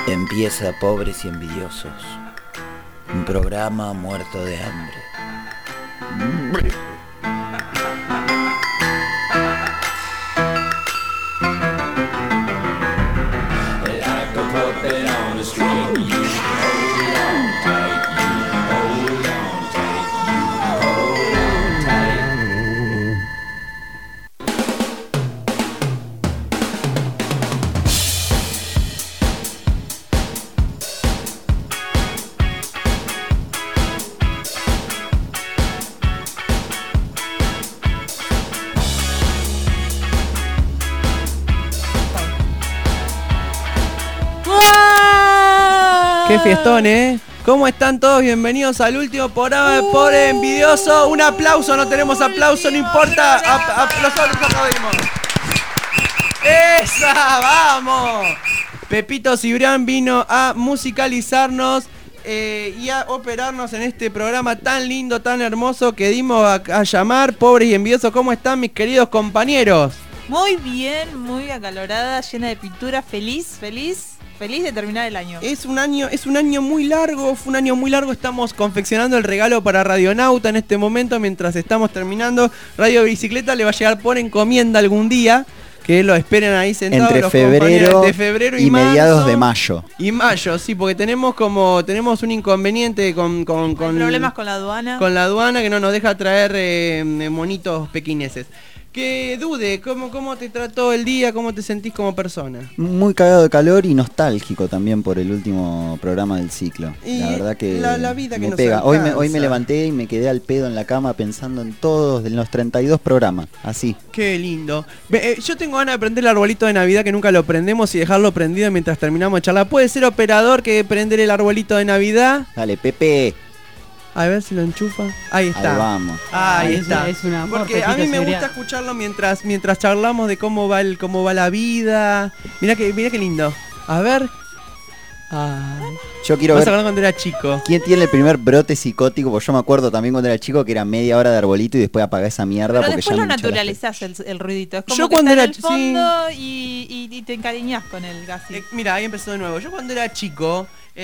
Empieza Pobres y Envidiosos, un programa muerto de hambre. ¡Qué fiestón, eh! ¿Cómo están todos? Bienvenidos al último programa de Pobre Envidioso. Un aplauso, no tenemos aplauso, no importa. Nosotros aplaudimos. ¡Esa! ¡Vamos! Pepito Cibrián vino a musicalizarnos y a operarnos en este programa tan lindo, tan hermoso que dimos a llamar Pobres y Envidiosos. ¿Cómo están mis queridos compañeros? Muy bien, muy acalorada, llena de pintura, feliz de terminar el año. Es un año muy largo, fue un año muy largo. Estamos confeccionando el regalo para Radionauta en este momento mientras estamos terminando. Radio Bicicleta le va a llegar por encomienda algún día. Que lo esperen ahí sentados entre los febrero, de febrero y mediados marzo, de mayo. Y mayo, sí, porque tenemos un inconveniente con problemas con la aduana. Con la aduana que no nos deja traer monitos pequineses. Que Dude, ¿cómo te trató el día? ¿Cómo te sentís como persona? Muy cagado de calor y nostálgico también por el último programa del ciclo. Y la verdad que la vida que me nos pega. alcanza. Hoy me levanté y me quedé al pedo en la cama pensando en todos de los 32 programas, así. Qué lindo. Yo tengo ganas de prender el arbolito de Navidad que nunca lo prendemos y dejarlo prendido mientras terminamos de charlar. ¿Puede ser operador que prender el arbolito de Navidad? Dale, Pepe. A ver si lo enchufa. Ahí está. Ahí vamos. Ahí está. Es un amor, porque Pepito a mí me Cibrián. gusta escucharlo mientras charlamos de cómo va la vida. Mirá qué lindo. A ver. Yo quiero Vas a ver hablar cuando era chico. quién tiene el primer brote psicótico, porque yo me acuerdo también cuando era chico que era media hora de arbolito y después apagá esa mierda. Pero Porque después ya lo me hinchó la naturalizás el ruidito. Es como Yo que cuando está era en el fondo y te encariñás con el gas. Mira, ahí empezó de nuevo. Yo cuando era chico,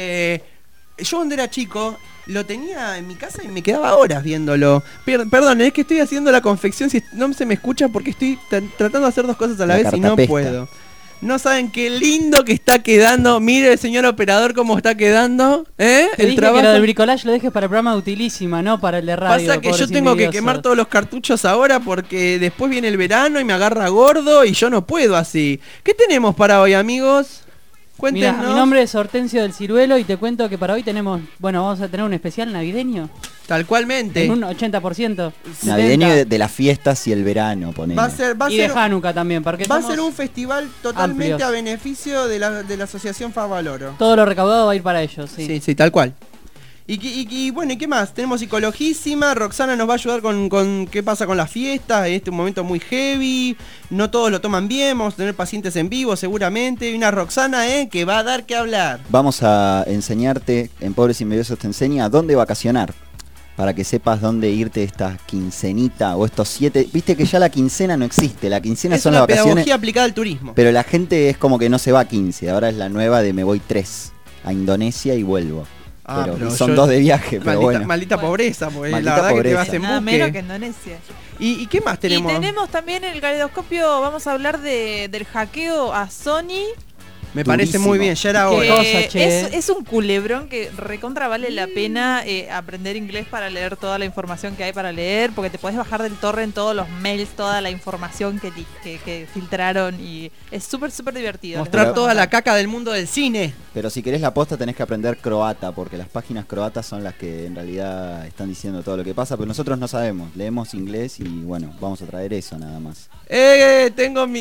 lo tenía en mi casa y me quedaba horas viéndolo. Perdón, es que estoy haciendo la confección, si no se me escucha porque estoy tratando de hacer dos cosas a la vez y no cartapesta. puedo. No saben qué lindo que está quedando. Mire el señor operador cómo está quedando. Te El dije trabajo. que lo del bricolage lo dejes para el programa utilísima, no para el de radio. Pasa que yo pobres tengo que envidiosos. quemar todos los cartuchos ahora porque después viene el verano y me agarra gordo y yo no puedo así. ¿Qué tenemos para hoy, amigos? Mirá, Cuéntenos. mi nombre es Hortensio del Ciruelo y te cuento que para hoy vamos a tener un especial navideño. Tal cualmente. En un 80%. Navideño 70%. de las fiestas y el verano, ponele. Va a Y de ser Hanukkah también, porque Va a somos ser un festival totalmente amplios. a beneficio de la asociación Favaloro. todo lo recaudado va a ir para ellos, sí. Sí, tal cual. Y bueno, ¿y qué más? Tenemos Psicologísima, Roxana nos va a ayudar con qué pasa con las fiestas, en este momento muy heavy, no todos lo toman bien, vamos a tener pacientes en vivo seguramente, y una Roxana que va a dar que hablar. Vamos a enseñarte, en Pobres y Envidiosos te enseña dónde vacacionar. Para que sepas dónde irte esta quincenita o estos 7. Viste que ya la quincena no existe. La quincena Es son una las vacaciones. pedagogía aplicada al turismo. Pero la gente es como que no se va a 15. Ahora es la nueva de me voy 3 a Indonesia y vuelvo. Pero son yo- 2 de viaje, pero bueno. Maldita pobreza, porque Maldita la verdad que te pobreza. vas en Nada buque. menos que Indonesia. ¿Y qué más tenemos? Y tenemos también el caleidoscopio, vamos a hablar del hackeo a Sony. Me parece Durísimo. muy bien, ya era ¿Qué hora. cosa, che? Es un culebrón que recontra vale la pena aprender inglés para leer toda la información que hay para leer, porque te podés bajar del torrent todos los mails, toda la información que filtraron y es súper divertido. Mostrar Les voy a toda la contar. caca del mundo del cine. Pero si querés la posta tenés que aprender croata, porque las páginas croatas son las que en realidad están diciendo todo lo que pasa, pero nosotros no sabemos, leemos inglés y bueno, vamos a traer eso nada más. Tengo a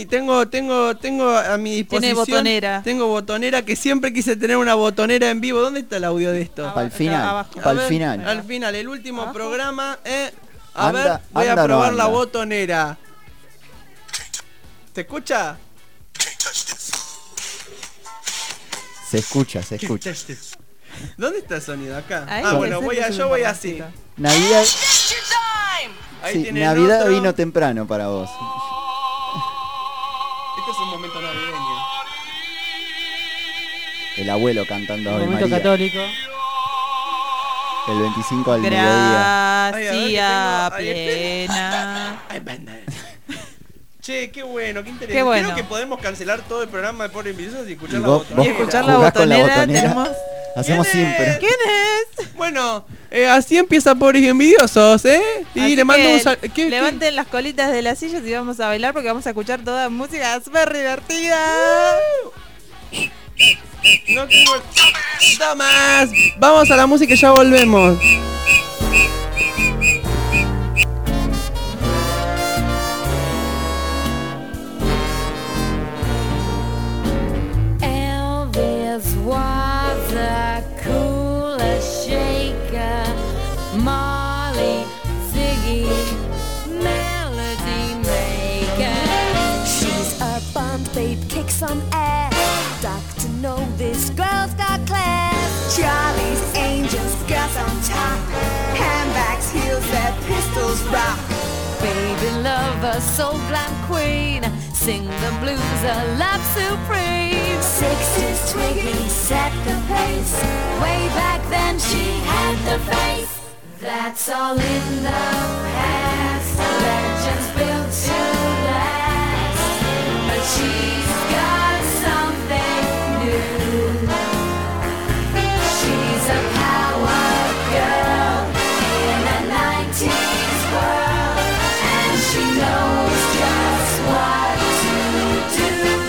mi disposición. Tiene botonera. Tengo botonera, que siempre quise tener una botonera en vivo. ¿Dónde está el audio de esto? Para el acá final, abajo. para A el ver, final. Al final, el último ¿Abajo? programa. Anda- Ver, voy a anda o no probar la anda. botonera. ¿Se escucha? Se escucha. ¿Dónde está el sonido? Acá. Ahí, Bueno, ese yo voy es así. un Navidad, Ahí sí, tienen Navidad otro. vino temprano para vos. Este es un momento navideño. El abuelo cantando Ave Momento María. católico. El 25 al mediodía. Gracia Ay, a ver, que plena. Ay, banda. Che, qué bueno, qué interesante. Qué bueno. Creo que podemos cancelar todo el programa de Pobre Envidiosos y escuchar Y la vos- botonera. Y escuchar la ¿Jugás con la botonera, botonera? tenemos... Hacemos ¿Quién es? siempre. ¿Quién es? Bueno, así empieza Pobres y Envidiosos, ¿eh? Y Así le mando que un ¿qué? levanten las colitas de las sillas y vamos a bailar porque vamos a escuchar toda música súper divertida. No tengo... ¡Tomás! Vamos a la música y ya volvemos. Elvis was a cooler shaker. Molly, Ziggy, melody maker. She's a bond babe, kicks on ass. Doctor know this girl's got class. Charlie's Angels, girls on top. Handbags, heels, that pistols rock. Baby lover, soul glam queen. Sing the blues, a love supreme. 60s Twiggy set the pace. Way back then she had the face. That's all in the past. Legends built to last. But she's got something new. She's a power girl in a 90s world. And she knows just what to do.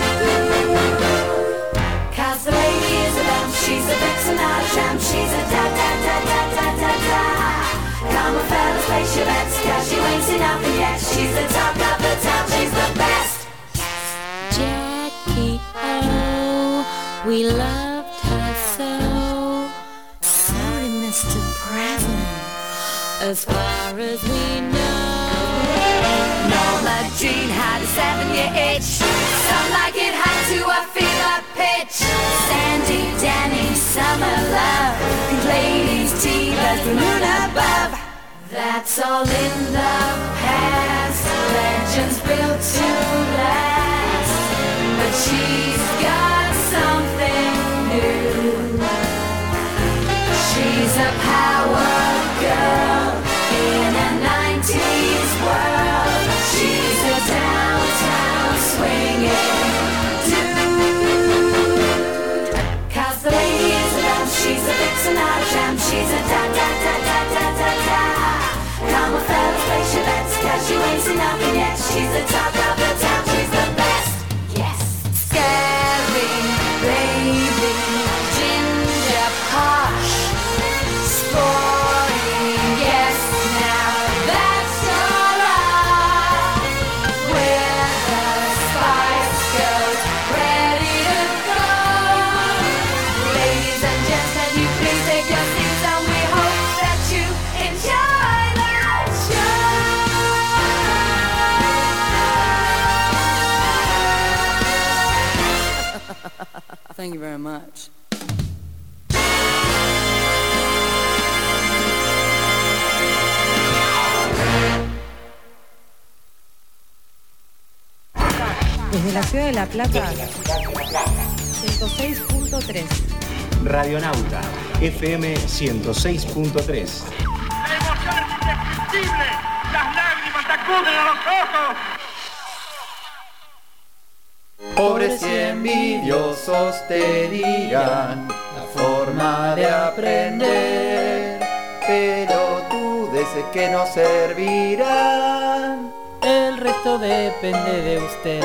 'Cause the lady is a dump. She's a vixen, not a tramp. She's a da-da-da-da-da-da-da. Come on, fellas, place your bets, 'cause she ain't seen nothing yet. She's the talk of the town, she's the best. Jackie, oh, we loved her so. Sorry, Mr. President. As far as we know, Norma Jean had a 7-year itch. Some like it hot to a fever pitch. Sandy, Danny, Summer Love. Pink ladies, Tiva's the moon above. That's all in the past. Legends built to last. But she's got something new. She's a power girl in a 90s world. She's a downtown swinging dude. 'Cause the lady is a dump. She's a vixen, not a tramp. She's a da-da-da-da-da-da-da. Come on, fellas, place your bets, 'cause you ain't seen nothing yet. She's the talk of the town, she's the best. Yes. Scary, baby, ginger, posh, sporting, yes, now that's alright. With the Spice Girls ready to go. Ladies and gents, can you please take your seats, and we hope that you enjoy the show. Thank you very much. Desde la ciudad de La Plata, 106.3. Radionauta, FM 106.3. La emoción es indescriptible, las lágrimas te acuden a los ojos. Pobres y envidiosos te dirán la forma de aprender, pero tú dices que no servirán. El resto depende de usted.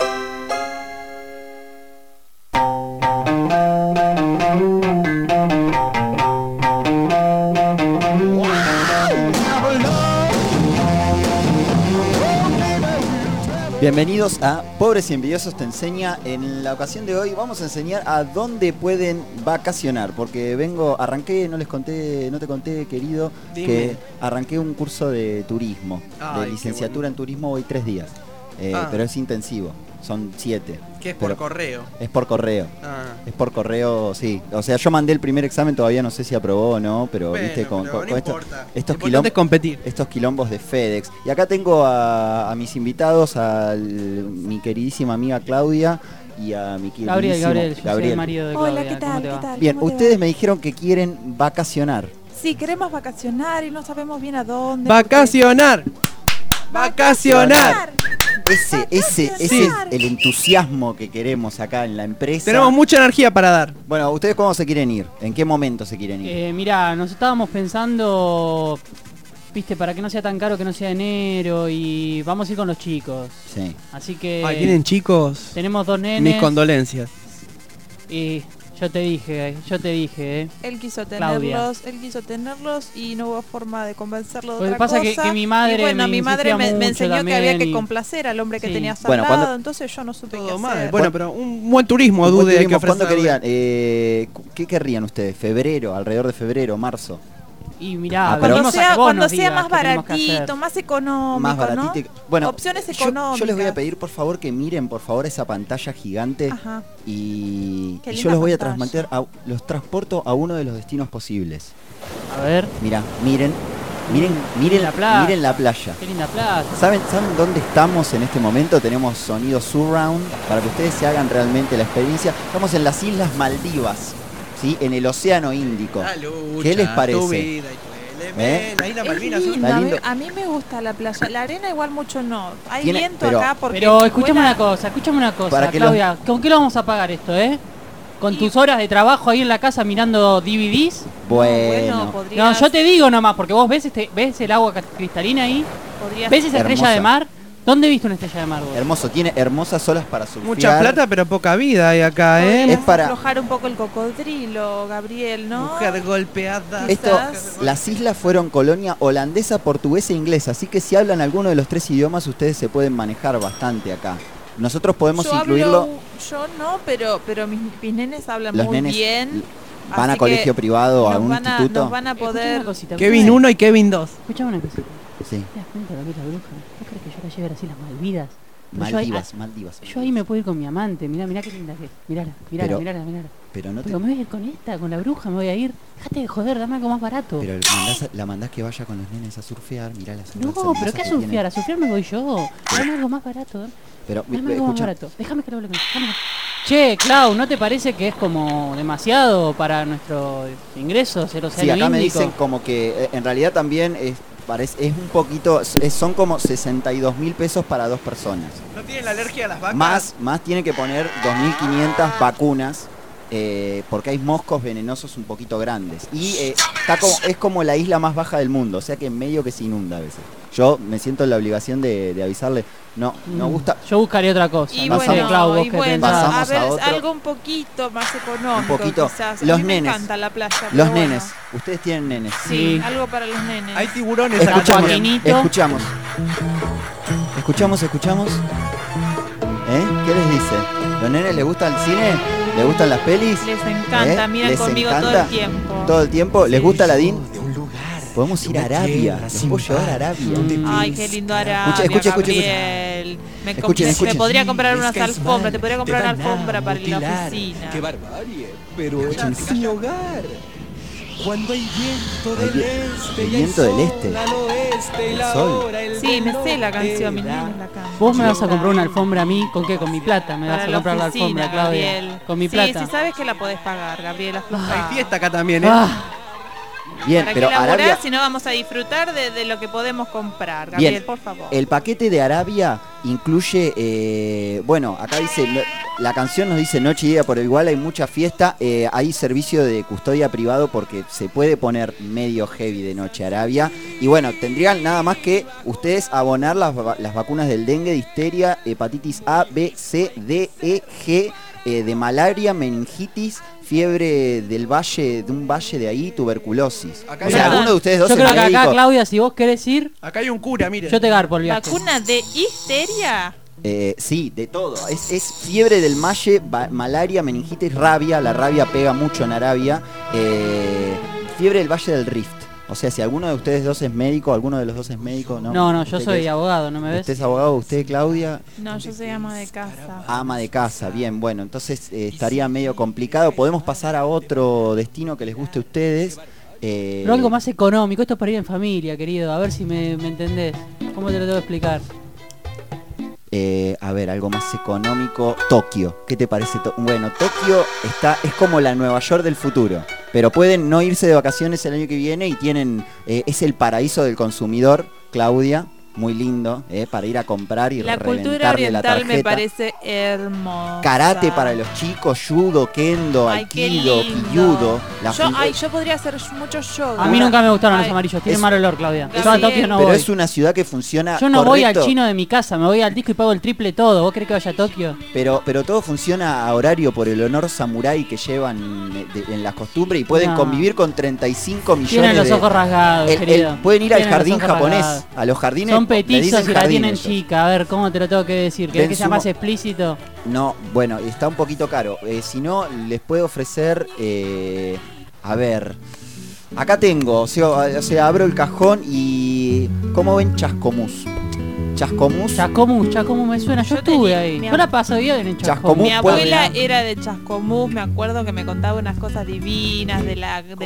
Bienvenidos a Pobres y Envidiosos te enseña. En la ocasión de hoy vamos a enseñar a dónde pueden vacacionar, porque arranqué, no te conté, querido, Dime. que arranqué un curso de turismo, Ay, de qué licenciatura en turismo, hoy 3 días, pero es intensivo, son 7. Que es por correo. Es por correo. Ah. Es por correo, sí. O sea, yo mandé el primer examen, todavía no sé si aprobó o no, pero Bueno, viste, con pero no estos importa. Lo estos importante es competir. estos quilombos de FedEx. Y acá tengo a mis invitados, mi queridísima amiga Claudia y a mi Gabriel, yo soy el Gabriel. marido de Hola, Claudia. ¿qué tal? ¿Cómo te ¿Qué va? tal? Bien, ¿Cómo te ustedes va? me dijeron que quieren vacacionar. Sí, queremos vacacionar y no sabemos bien a dónde. Vacacionar. Vacacionar. Ese es Sí. el entusiasmo que queremos acá en la empresa. Tenemos mucha energía para dar. Bueno, ¿ustedes cómo se quieren ir? ¿En qué momento se quieren ir? Mirá, nos estábamos pensando, viste, para que no sea tan caro, que no sea enero, y vamos a ir con los chicos. Sí. Así que Ay, ¿tienen chicos? tenemos 2 nenes. Mis condolencias. Y yo te dije, Él quiso Claudia. tenerlos y no hubo forma de convencerlo de Lo que otra pasa cosa. que mi madre y bueno, me mi madre insistía me mucho enseñó que había también que y- complacer al hombre que Sí. tenías al Bueno, lado, cuando- entonces yo no supe qué Todo hacer. mal. Bueno, pero un buen turismo, ¿Cuándo Dude, hay que ofrecer. querían? ¿Qué querrían ustedes? ¿Febrero? ¿Alrededor de febrero? ¿Marzo? Y mirá, Ah, pero- venimos a que vos cuando nos sea digas más qué tenemos que baratito, hacer. más económico, Más ¿no? baratito. Bueno, Opciones yo económicas. les voy a pedir por favor que miren por favor esa pantalla gigante Ajá. y Qué yo linda los voy a pantalla. los transporto a uno de los destinos posibles. A ver, Mirá, miren la playa. miren la playa. qué linda playa. ¿Saben dónde estamos en este momento? Tenemos sonido surround para que ustedes se hagan realmente la experiencia. Estamos en las Islas Maldivas, ¿sí? En el Océano Índico. ¿Qué les parece? La isla Es Malvinas. lindo, Está lindo. a mí me gusta la playa. La arena igual mucho no. Hay Tiene- viento pero- acá porque... Pero escuchame vuela- una cosa, Para que Claudia, ¿con qué lo vamos a pagar esto, ¿Con Y- tus horas de trabajo ahí en la casa mirando DVDs? Bueno, podrías- No, yo te digo nomás, porque vos ves ves el agua cristalina ahí, podrías- ves esa Hermosa. estrella de mar. ¿Dónde viste una estrella de mar vos? hermoso, tiene hermosas olas para surfear. Mucha plata, pero poca vida hay acá, ¿eh? podrías Es para- aflojar un poco el cocodrilo, Gabriel, ¿no? Mujer golpeada. Esto, Quizás. las islas fueron colonia holandesa, portuguesa e inglesa, así que si hablan alguno de los 3 idiomas ustedes se pueden manejar bastante acá. Nosotros podemos Yo incluirlo. yo no, pero mis nenes hablan Los muy nenes bien. van a así colegio que privado, a nos un van a- instituto. Nos van a Escuchame poder... una cosita, Kevin 1 y Kevin 2. Escuchame una cosita. Sí, ¿Te das cuenta lo que es la bruja? ¿Vos crees que yo la lleve a las Islas Malvinas? Pero yo ahí- Maldivas. Yo ahí me puedo ir con mi amante, mirá qué linda que es. Mirala. Pero no te. Pero me voy a ir con esta, con la bruja, me voy a ir. Dejate de joder, dame algo más barato. Pero la mandás que vaya con los nenes a surfear, mirá las No, olas pero hermosas ¿qué a que surfear? tienen. A surfear me voy yo. Dame algo más barato. Pero Dame algo más escucha, barato. Déjame que lo hable con él. Che, Clau, ¿no te parece que es como demasiado para nuestro ingreso ser sí, Océano acá me Índico? dicen como que en realidad también es un poquito, son como 62.000 pesos para 2 personas. ¿No tienen la alergia a las vacas? Más tiene que poner 2.500 vacunas. Porque hay moscos venenosos un poquito grandes. Y es como la isla más baja del mundo, o sea que en medio que se inunda a veces. Yo me siento en la obligación de avisarle, no gusta. Yo buscaré otra cosa. Y no Pasamos- sé, Clau, vos y qué bueno, pensás. Pasamos a ver, a otro. algo un poquito más económico. Un poquito. Quizás. A Los mí me nenes. encanta la playa. pero Los bueno. nenes, ustedes tienen nenes. Sí, Sí. algo para los nenes. Hay tiburones acá Escuchamos, también. Joaquinito. escuchamos. ¿Qué les dice? ¿Los nenes les gusta el cine? ¿Les gustan las pelis? Les encanta, miran ¿Les conmigo todo encanta? el tiempo. ¿Todo el tiempo? ¿Les gusta Aladín? De un lugar. Podemos ir a Arabia. Los puedo llevar a Arabia. Ay, qué lindo Arabia, Escuchen. Gabriel. Me Escuchen. podría comprar unas Es que es alfombras, mal, te podría te comprar una van a alfombra para la mutilar. oficina. ¡Qué barbarie! Pero en mi hogar. Cuando hay viento del este El y hay viento del sol este. al oeste y la Sol. hora, el Sí, me sé reloj la canción, mis era. nenes la cantan. Vos me vas a comprar una alfombra a mí, ¿con qué? Con mi plata. Me vas Para a comprar la oficina, alfombra, Claudia. Gabriel. Con mi Sí, plata. sí sabes que la podés pagar, Gabriel, afloja. Hay fiesta acá también, ¿eh? Ah, Bien, ¿Para pero qué laburás Arabia. si no vamos a disfrutar de lo que podemos comprar? Gabriel, Bien, por favor. el paquete de Arabia incluye, bueno, acá dice, la canción nos dice noche y día, pero igual hay mucha fiesta, hay servicio de custodia privado porque se puede poner medio heavy de noche Arabia. Y bueno, tendrían nada más que ustedes abonar las vacunas del dengue, difteria, hepatitis A, B, C, D, E, G, de malaria, meningitis, fiebre de un valle de ahí, tuberculosis. Acá O hay sea, una- alguno de ustedes dos yo es creo que acá, médico. Claudia, si vos querés ir, Acá hay un cura, mire. yo te garpo el viaje. ¿Vacuna de histeria? Sí, de todo. Es fiebre del malle, malaria, meningitis, rabia. La rabia pega mucho en Arabia. Fiebre del Valle del Rift. O sea, si alguno de ustedes dos es médico, alguno de los dos es médico, ¿no? No, yo ¿Usted soy qué es? abogado, ¿no me ves? ¿Usted es abogado? ¿Usted, Claudia? No, yo soy ama de casa. Ama de casa. Bien, bueno, entonces estaría medio complicado. Podemos pasar a otro destino que les guste a ustedes. Pero algo más económico, esto es para ir en familia, querido. A ver si me entendés. ¿Cómo te lo tengo que explicar? A ver, algo más económico. Tokio. ¿Qué te parece? Bueno, Tokio es como la Nueva York del futuro. Pero pueden no irse de vacaciones el año que viene y tienen... es el paraíso del consumidor, Claudia. Muy lindo, para ir a comprar y la reventarle cultura oriental la tarjeta. me parece hermosa. Karate para los chicos, judo, kendo, Ay, qué aikido, lindo. kyudo. Yo podría hacer mucho yoga. A mí nunca me gustaron los Ay, amarillos, tienen es- mal olor, Claudia. Lo Yo a Tokio siento. no Pero voy. es una ciudad que funciona Yo no voy al correcto, chino de mi casa, me voy al disco y pago el triple todo. ¿Vos crees que vaya a Tokio? pero todo funciona a horario por el honor samurái que llevan en las costumbres y pueden No. convivir con 35 millones Tienen los de... ojos rasgados, querido. pueden ir al Tienen los jardín ojos japonés, rasgados. a los jardines. Son le petizos dicen y la jardín tienen ellos. chica. A ver, ¿cómo te lo tengo que decir? ¿Querés Den que sea sumo- más explícito? No, bueno, está un poquito caro. Si no, les puedo ofrecer... a ver... Acá tengo, o sea, abro el cajón y... ¿Cómo ven Chascomús? Chascomús. Chascomús me suena, yo estuve ahí. Yo la paso bien en Chascomús. Mi abuela era de Chascomús, me acuerdo que me contaba unas cosas divinas del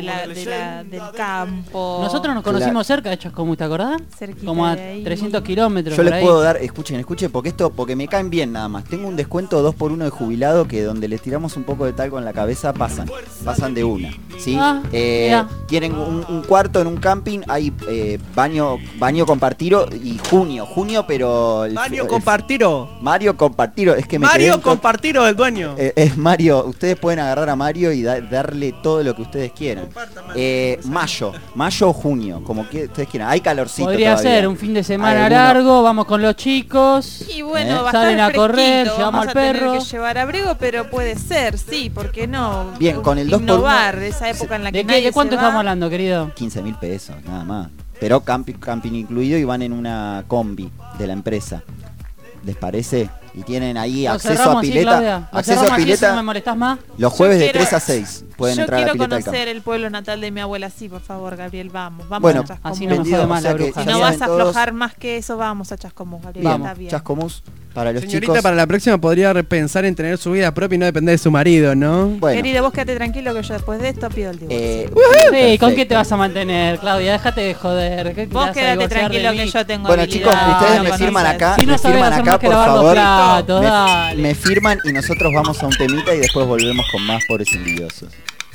campo. Nosotros nos conocimos cerca de Chascomús, ¿te acordás? Cerquita Como a de ahí. 300 kilómetros. Yo por les ahí. puedo dar, escuchen, porque me caen bien nada más. Tengo un descuento 2x1 de jubilado que donde les tiramos un poco de talco en la cabeza pasan de una. ¿Sí? Ah, mirá. Tienen un cuarto en un camping, hay baño compartiro y junio, pero... Mario Compartiro. Mario Compartiro, es que me Mario quedé en Compartiro, el dueño. es Mario, ustedes pueden agarrar a Mario y darle todo lo que ustedes quieran. Mayo o junio, como que ustedes quieran. Hay calorcito Podría todavía. ser un fin de semana Alguno- largo, vamos con los chicos. Y bueno, va a Salen estar a correr, fresquito, llevamos vamos al a tener perro. que llevar abrigo, pero puede ser, sí, ¿por qué no? Bien, con el 2x1 innovar, esa época en la que nadie ¿De cuánto se va. estamos hablando, querido? 15.000 pesos, nada más. Pero camping incluido y van en una combi de la empresa. ¿Les parece? Y tienen ahí Lo acceso cerramos a así, pileta. Claudia. Lo Acceso cerramos a así, pileta ¿eso no me molestás más? los jueves de quiero- 3 a 6. Pueden Yo entrar a la quiero pileta del campo. conocer el pueblo natal de mi abuela, sí, por favor, Gabriel, vamos Bueno, a Chascomús. así no me vendido, jode más o sea la que bruja. Si ya no saben vas a todos. aflojar más que eso, vamos a Chascomús, Gabriel, está Bien, bien. Chascomús para los Señorita, chicos. para la próxima podría repensar en tener su vida propia y no depender de su marido, ¿no? Bueno, Querido, vos quédate tranquilo que yo después de esto pido el divorcio. Sí, ¿con perfecto. qué te vas a mantener, Claudia? Déjate de joder. ¿Qué te Vos vas a quédate divorciar de tranquilo mí? que yo tengo Bueno, habilidad. chicos, ustedes No me firman conoces. acá, Si no me sabés firman hacer acá, más que por lavar los favor. platos, dale. Me firman y nosotros vamos a un temita y después volvemos con más pobres envidiosos.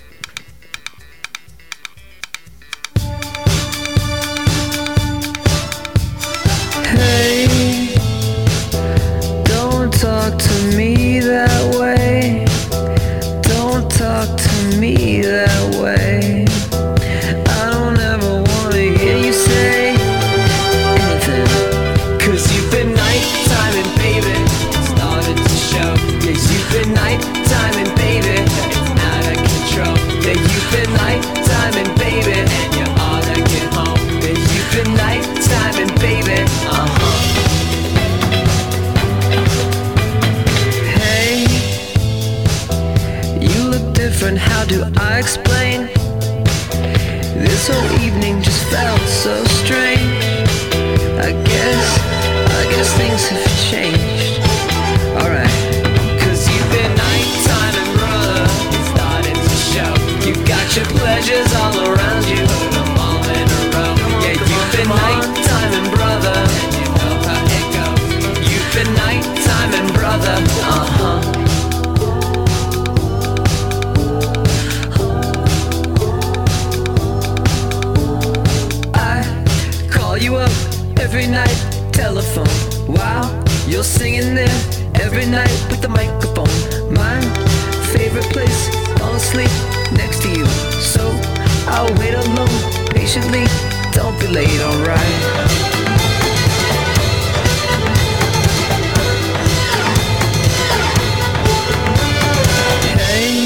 Hey, don't talk to me that way. Don't talk to me that way. I don't ever wanna hear you say anything. 'Cause you've been night-timing, baby. Started to show. Yeah, you've been night-timing, baby. It's out of control. Yeah, you've been night-timing, baby. And you ought to get home. Yeah, you've been night-timing, baby. Hey, you look different, how do I explain? This whole evening just felt so strange. I guess things have changed. Alright. 'Cause you've been night-timing, brother. It started to show. You've got your pleasures all around you. Put them all in a row. Yeah, you've been night-timing, brother. And you know how it goes. You've been night-timing, brother. I call you up every night, telephone. Wow, you're singing there every night with the microphone. My favorite place, fall asleep next to you. So I'll wait alone, patiently. Don't be late, alright. Hey,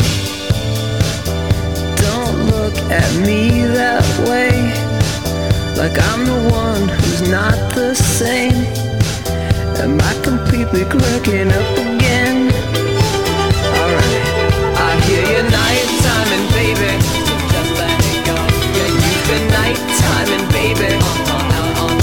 don't look at me that way. Like I'm the one who's not the same. Am I completely cracking up again? Alright, I hear you night-timing, baby. Just let it go. Yeah, you've been night-timing, baby. Out on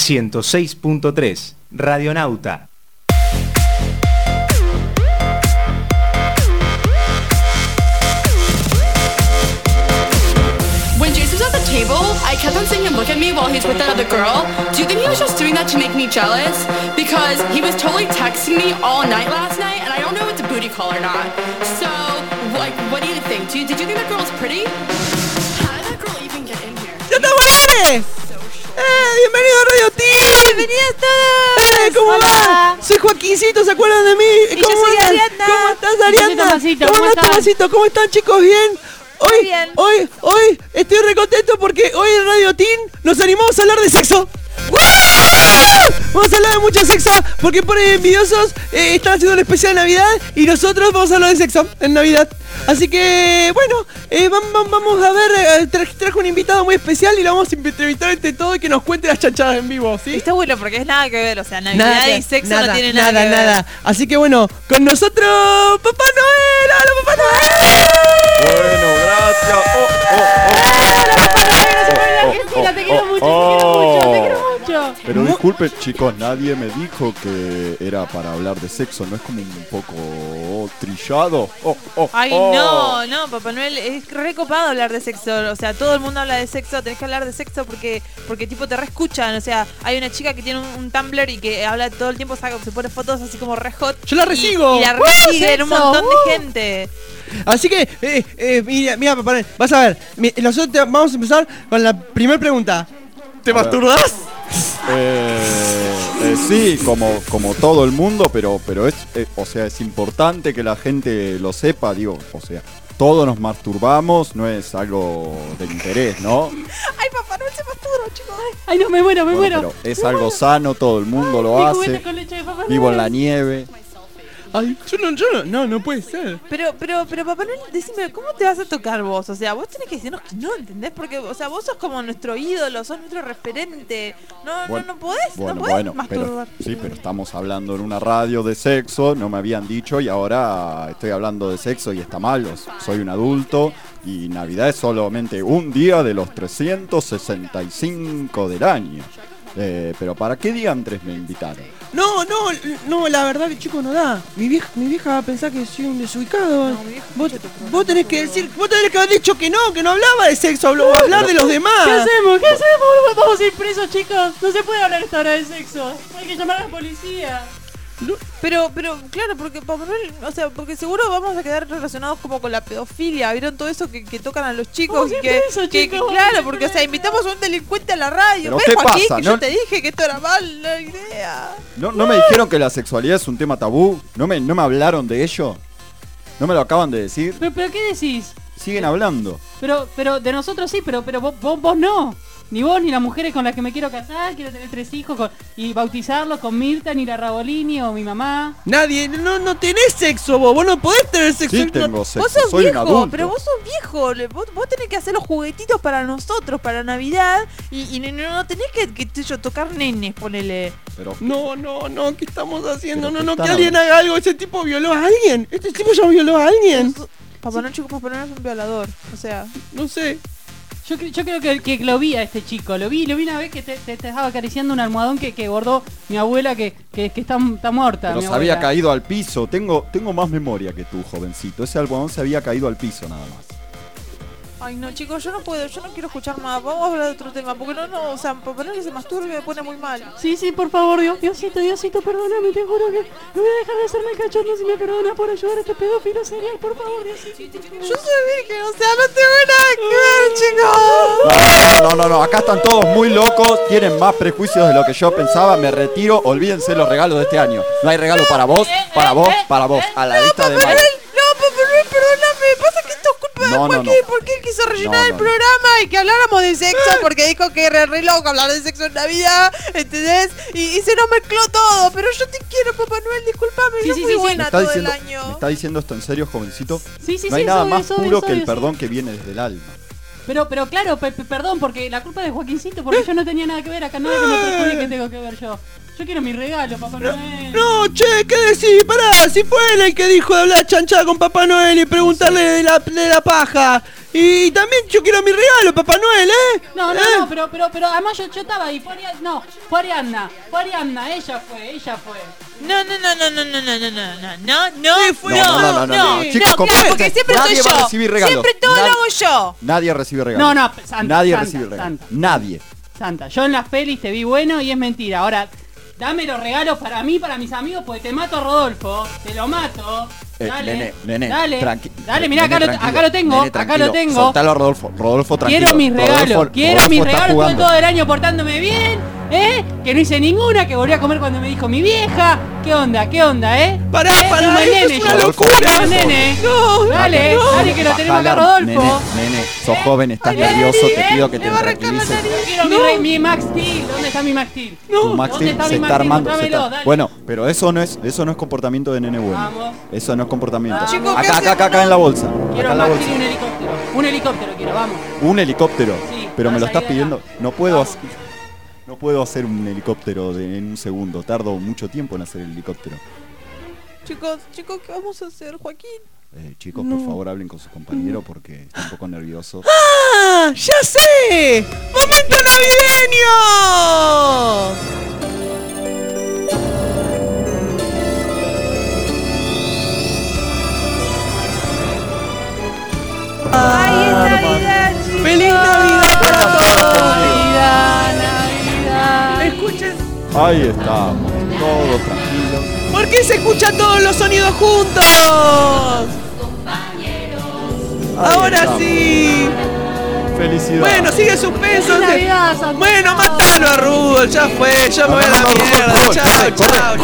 106.3 Radionauta. When Jason was at the table, I kept on seeing him look at me while he's with that other girl. Do you think he was just doing that to make me jealous? Because he was totally texting me all night last night, and I don't know if it's a booty call or not. So, like, what do you think? Did you think that girl was pretty? How did that girl even get in here? ¡Ya estamos al aire! ¡Bienvenido a Radio Team! ¡Bienvenidos todos! ¿Cómo Hola. va? Soy Joaquincito, ¿se acuerdan de mí? Y yo soy andan? Ariadna. ¿Cómo estás, Yo soy Ariadna? Tomasito, ¿Cómo ¿cómo estás, están? Tomasito? ¿Cómo están, chicos? ¿Bien? Muy bien. Hoy estoy re contento porque hoy en Radio Teen nos animamos a hablar de sexo. ¡Woo! Vamos a hablar de mucho sexo porque por ahí envidiosos están haciendo un especial de Navidad y nosotros vamos a hablar de sexo en Navidad. Así que, bueno, vamos a ver, traje un invitado muy especial y lo vamos a entrevistar entre todo y que nos cuente las chanchadas en vivo, ¿sí? Está bueno porque es nada que ver, o sea, Navidad y sexo no tiene nada que ver. Nada. Así que bueno, con nosotros, Papá Noel. ¡Hola, Papá Noel! Bueno, gracias. Te quiero mucho. Pero disculpe, chicos, nadie me dijo que era para hablar de sexo, ¿no es como un poco trillado? Ay, no, Papá Noel, es recopado hablar de sexo, o sea, todo el mundo habla de sexo, tenés que hablar de sexo porque tipo te reescuchan, o sea, hay una chica que tiene un Tumblr y que habla todo el tiempo, se pone fotos así como re hot. Yo la resigo. Y la resiguen un montón de gente. Así que, mira, Papá Noel, vas a ver, nosotros vamos a empezar con la primera pregunta. ¿Te masturbás? Sí, como todo el mundo, pero es importante que la gente lo sepa, todos nos masturbamos, no es algo de interés, ¿no? Ay, Papá Noel se masturba, chicos. Ay, no, me muero. Pero es algo sano, todo el mundo lo hace. Juguete con leche de Papá Noel. Vivo en la nieve. Ay, no puede ser. Pero Papá Noel, decime, ¿cómo te vas a tocar vos? O sea, vos tenés que decirnos que no, ¿entendés? Porque, o sea, vos sos como nuestro ídolo, sos nuestro referente. No podés masturbar. Pero estamos hablando en una radio de sexo, no me habían dicho y ahora estoy hablando de sexo y está mal. Soy un adulto y Navidad es solamente un día de los 365 del año. Pero ¿para qué diantres me invitaron? No, la verdad que chico no da. Mi vieja va a pensar que soy un desubicado. Vos tenés que haber dicho que no hablaba de sexo, hablar de los demás. ¿Qué hacemos? Vamos a ir presos, chicos. No se puede hablar esta hora de sexo. Hay que llamar a la policía. Pero, claro, porque Papá Noel, o sea, porque seguro vamos a quedar relacionados como con la pedofilia, ¿vieron todo eso que tocan a los chicos? Claro, porque, o sea, invitamos a un delincuente a la radio. ¿Pero qué Joaquín, pasa? que yo te dije que esto era mala idea. ¿No me dijeron que la sexualidad es un tema tabú? ¿No me hablaron de ello? ¿No me lo acaban de decir? ¿Pero qué decís? Siguen hablando. Pero de nosotros sí, pero vos no. Ni vos ni las mujeres con las que me quiero casar, quiero tener 3 hijos y bautizarlos con Mirta, ni la Rabolini o mi mamá. Nadie, no tenés sexo vos no podés tener sexo. Sí tengo sexo, vos sos soy viejo, un adulto. pero vos sos viejo, vos tenés que hacer los juguetitos para nosotros, para Navidad, y no tenés que tocar nenes, ponele. Pero, No, ¿qué estamos haciendo? Pero Que alguien haga algo, ese tipo violó a alguien. Este tipo ya violó a alguien. Papá Noel, chicos, Papá Noel es un violador, o sea. No sé. Yo creo que lo vi a este chico, lo vi una vez que te estaba acariciando un almohadón que bordó mi abuela que está muerta. Pero mi se había abuela. caído al piso. Tengo más memoria que tú, jovencito. Ese almohadón se había caído al piso nada más. Ay, no, chicos, yo no quiero escuchar más. Vamos a hablar de otro tema, porque o sea, Papá Noel que se masturbe me pone muy mal. Sí, por favor, Diosito, perdóname, te juro que no voy a dejar de hacerme cachondo si me perdonas por ayudar a este pedófilo serial, por favor, Diosito. Yo soy virgen, o sea, no tengo nada que ver, chicos. No, acá están todos muy locos, tienen más prejuicios de lo que yo pensaba, me retiro, olvídense los regalos de este año. No hay regalo para vos, a la lista de mayo. Papá Noel, perdóname, pasa que esto es culpa de Joaquín, porque él quiso rellenar el programa y que habláramos de sexo, porque dijo que era re loco hablar de sexo en Navidad, ¿entendés? Y se nos mezcló todo, pero yo te quiero, Papá Noel, discúlpame, yo fui buena todo el año. ¿Me está diciendo esto en serio, jovencito? Sí, no hay nada obvio, más puro que el perdón que viene desde el alma. Pero claro, perdón, porque la culpa es de Joaquincito, porque yo no tenía nada que ver acá, nada que me perjudique que tengo que ver yo. Yo quiero mi regalo, Papá Noel. No, che, ¿qué decís? Pará, si fue él el que dijo de hablar chanchada con Papá Noel y preguntarle de la paja. Y también yo quiero mi regalo, Papá Noel, ¿eh? No, pero además yo estaba ahí, fue Ariadna, ella fue. No. Chicos, Claro, porque siempre nadie soy va a yo. recibir regalos. Siempre todo lo hago yo. Nadie recibe regalos. No, Santa. Nadie recibe regalos. Nadie. Santa, yo en las pelis te vi bueno y es mentira. Ahora, dame los regalos para mí, para mis amigos, porque te mato a Rodolfo, te lo mato. Dale, nene, dale, mirá, acá lo tengo, nene, acá lo tengo. Soltalo a Rodolfo, tranquilo. Quiero mis regalos, Rodolfo está estuve jugando. todo el año portándome bien, que no hice ninguna, que volví a comer cuando me dijo mi vieja. ¿Qué onda, Pará, Suma el esto nene, es una yo. locura. Suma el nene. Dale, que lo tenemos acá, Rodolfo. Nene, sos joven, estás nervioso, te pido que te tranquilices. Quiero mi Max Steel, ¿dónde está mi Max Steel? Tu Max ¿Dónde Steel está se mi está Max Steel? armando. Mostrámelo, dale. Bueno, pero eso no es comportamiento de nene bueno. Vamos. Eso no es comportamiento. Vamos. Chicos, ¿qué Acá en la bolsa. Quiero Acá en la Max bolsa. Steel y un helicóptero. Un helicóptero quiero, vamos. Un helicóptero. Sí, Pero me lo vas estás ahí, pidiendo. No puedo hacer un helicóptero en un segundo. Tardo mucho tiempo en hacer el helicóptero. Chicos, ¿qué vamos a hacer, Joaquín? Chicos, por favor, hablen con sus compañeros porque estoy un poco nervioso. ¡Ah! ¡Ya sé! ¡Momento navideño! ¡Ay, es Navidad, chicos! ¡Feliz Navidad para todos! Navidad. Escuchen, Ahí estamos, todos tranquilos. ¿por qué se escuchan todos los sonidos juntos? Ahora estamos. sí. Felicidades. Bueno, sigue suspenso. ¡Feliz Navidad, Santa! Bueno, matalo a Rudolf, ya fue, ya me voy a la mierda. Chao.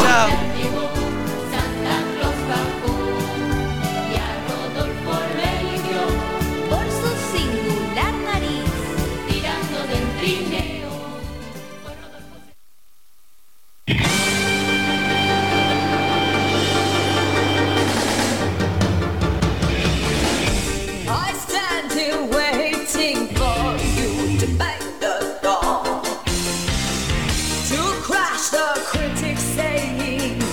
Por su singular nariz, tirando del trineo. I stand here waiting for you to bang the door, to crash the critics saying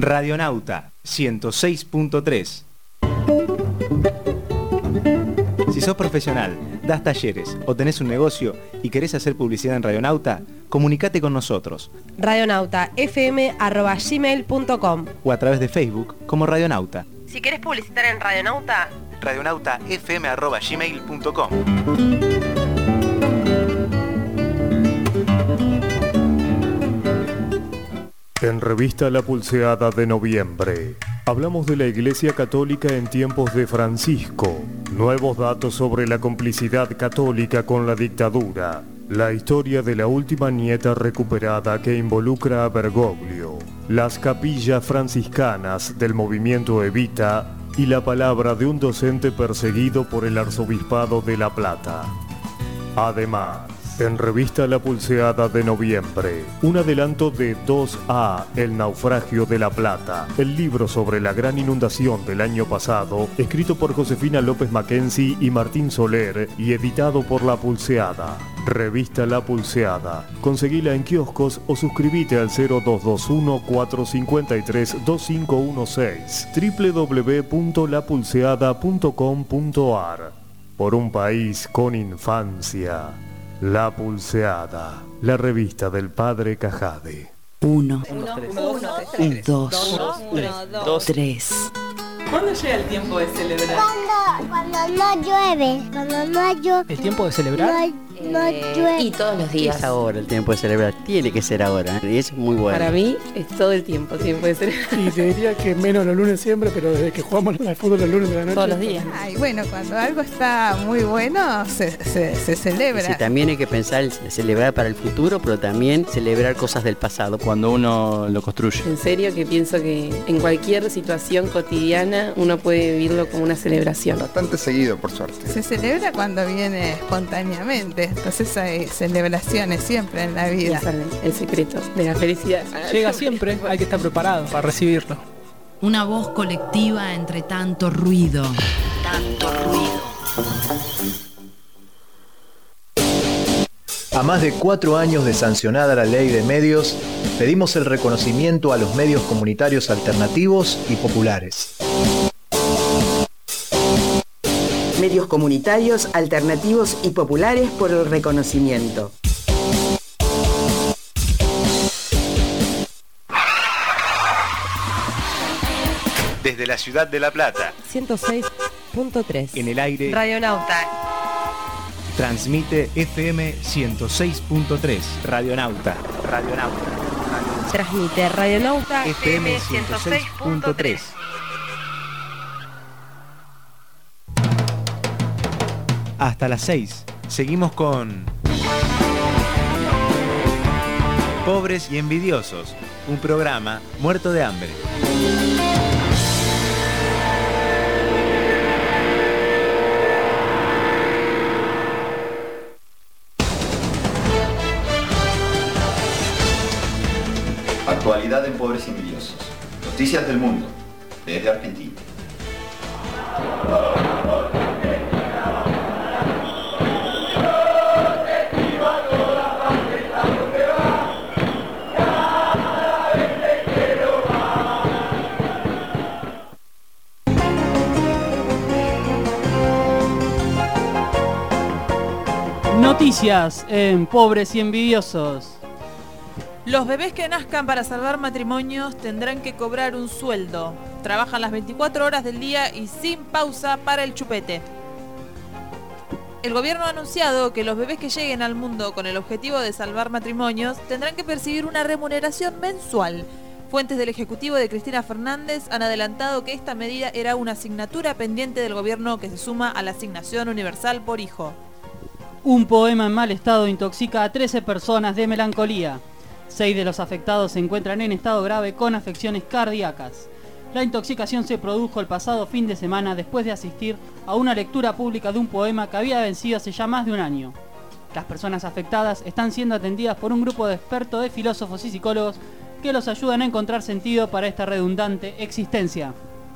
Radionauta 106.3. Si sos profesional, das talleres o tenés un negocio y querés hacer publicidad en Radionauta, comunicate con nosotros. radionautafm@gmail.com O a través de Facebook como Radionauta. Si querés publicitar en Radionauta, radionautafm@gmail.com. En Revista La Pulseada de noviembre, hablamos de la Iglesia Católica en tiempos de Francisco, nuevos datos sobre la complicidad católica con la dictadura, la historia de la última nieta recuperada que involucra a Bergoglio, las capillas franciscanas del movimiento Evita y la palabra de un docente perseguido por el Arzobispado de La Plata. Además, en Revista La Pulseada de noviembre, un adelanto de 2A, El naufragio de La Plata, el libro sobre la gran inundación del año pasado, escrito por Josefina López Mackenzie y Martín Soler y editado por La Pulseada. Revista La Pulseada. Conseguila en kioscos o suscríbete al 0221-453-2516 www.lapulseada.com.ar. Por un país con infancia. La Pulseada, la revista del padre Cajade. 1, 2, 3. ¿Cuándo llega el tiempo de celebrar? Cuando no llueve, ¿El tiempo de celebrar? no llueve. Y todos los días. Es ahora el tiempo de celebrar, tiene que ser ahora, y es muy bueno. Para mí es todo el tiempo de celebrar. Y te diría que menos los lunes siempre, pero desde que jugamos al fútbol los lunes de la noche. Todos los días. Ay, bueno, cuando algo está muy bueno, se celebra. Sí, también hay que pensar en celebrar para el futuro, pero también celebrar cosas del pasado cuando uno lo construye. En serio que pienso que en cualquier situación cotidiana uno puede vivirlo como una celebración. Bastante seguido, por suerte. Se celebra cuando viene espontáneamente, entonces hay celebraciones siempre en la vida. El secreto de la felicidad. Llega siempre, hay que estar preparado para recibirlo. Una voz colectiva entre tanto ruido. Tanto ruido. A más de 4 años de sancionada la ley de medios, pedimos el reconocimiento a los medios comunitarios alternativos y populares. Medios comunitarios, alternativos y populares por el reconocimiento. Desde la ciudad de La Plata, 106.3. en el aire, Radionauta. transmite FM 106.3. Radionauta. Transmite Radionauta FM 106.3. Hasta las 6. Seguimos con Pobres y Envidiosos, un programa muerto de hambre. Actualidad en Pobres y Envidiosos. Noticias del mundo, desde Argentina. Noticias en Pobres y Envidiosos. Los bebés que nazcan para salvar matrimonios tendrán que cobrar un sueldo. Trabajan las 24 horas del día y sin pausa para el chupete. El gobierno ha anunciado que los bebés que lleguen al mundo con el objetivo de salvar matrimonios tendrán que percibir una remuneración mensual. Fuentes del Ejecutivo de Cristina Fernández han adelantado que esta medida era una asignatura pendiente del gobierno que se suma a la asignación universal por hijo. Un poema en mal estado intoxica a 13 personas de melancolía. 6 de los afectados se encuentran en estado grave con afecciones cardíacas. La intoxicación se produjo el pasado fin de semana después de asistir a una lectura pública de un poema que había vencido hace ya más de un año. Las personas afectadas están siendo atendidas por un grupo de expertos de filósofos y psicólogos que los ayudan a encontrar sentido para esta redundante existencia.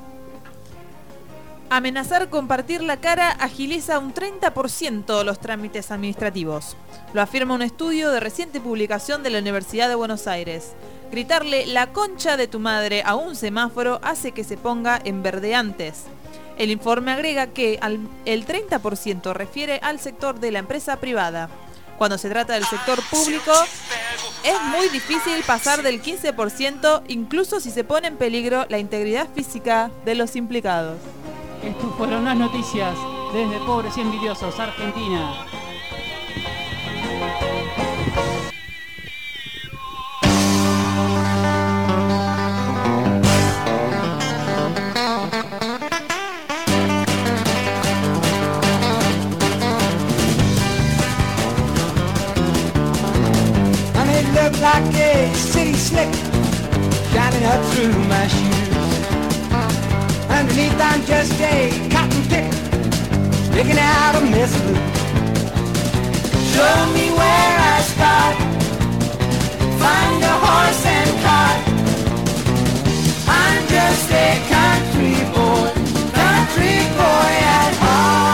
Amenazar con partir la cara agiliza un 30% los trámites administrativos. Lo afirma un estudio de reciente publicación de la Universidad de Buenos Aires. Gritarle la concha de tu madre a un semáforo hace que se ponga en verde antes. El informe agrega que el 30% refiere al sector de la empresa privada. Cuando se trata del sector público, es muy difícil pasar del 15%, incluso si se pone en peligro la integridad física de los implicados. Estas fueron las noticias desde Pobres y Envidiosos, Argentina. Look like a city slick shining up through my shoes. Underneath I'm just a cotton picker picking out a mess of blues. Show me where I start, find a horse and cart. I'm just a country boy at heart.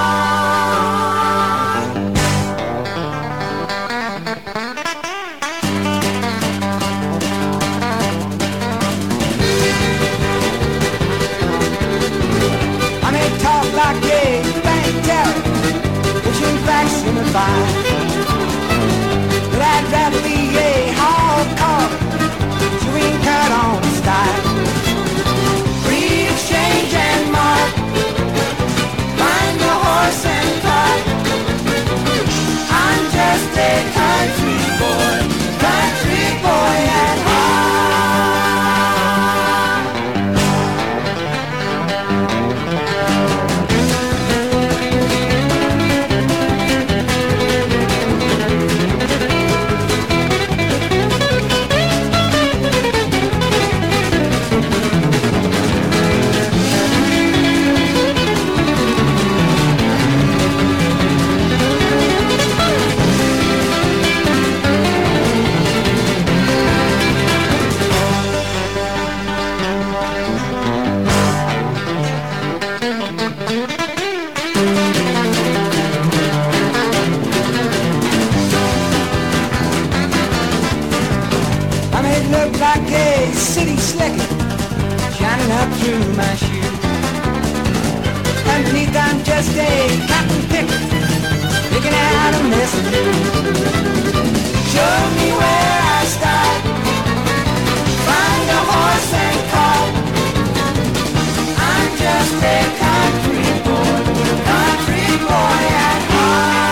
Like a bank teller, pushing facts in a file. But I'd rather be a hog collar, chewing cut on style. Free exchange and mark, find a horse and cart. I'm just a country boy at heart. Look like a city slicker shining up through my shoes. Underneath I'm just a cotton picker picking out a mess of blues. Show me where I start, find a horse and cart. I'm just a country boy at heart.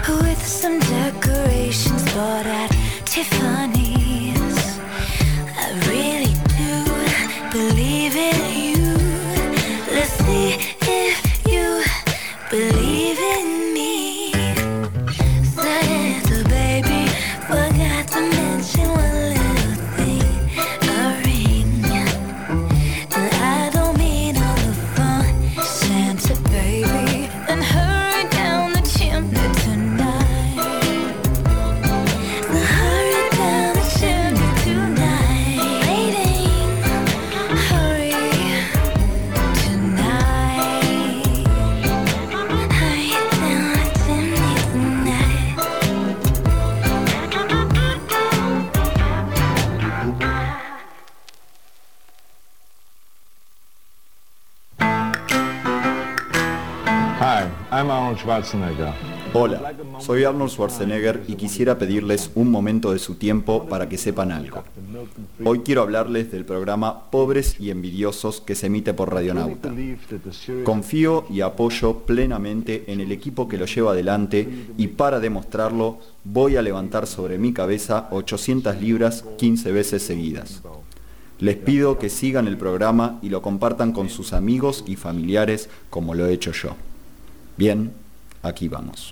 with some decorations bought at Tiffany's. I really do believe in you. Let's see if you believe in me. Santa baby, forgot to mention one little thing, a ring. And I don't mean on the phone, Santa baby. Then hurry down the chimney tonight. Hurry down the chimney tonight. Waiting, hurry tonight. Hurry down the chimney tonight. Hi, I'm Arnold Schwarzenegger. Hola, soy Arnold Schwarzenegger y quisiera pedirles un momento de su tiempo para que sepan algo. Hoy quiero hablarles del programa Pobres y Envidiosos que se emite por Radionauta. Confío y apoyo plenamente en el equipo que lo lleva adelante y para demostrarlo voy a levantar sobre mi cabeza 800 libras 15 veces seguidas. Les pido que sigan el programa y lo compartan con sus amigos y familiares como lo he hecho yo. Bien, aquí vamos.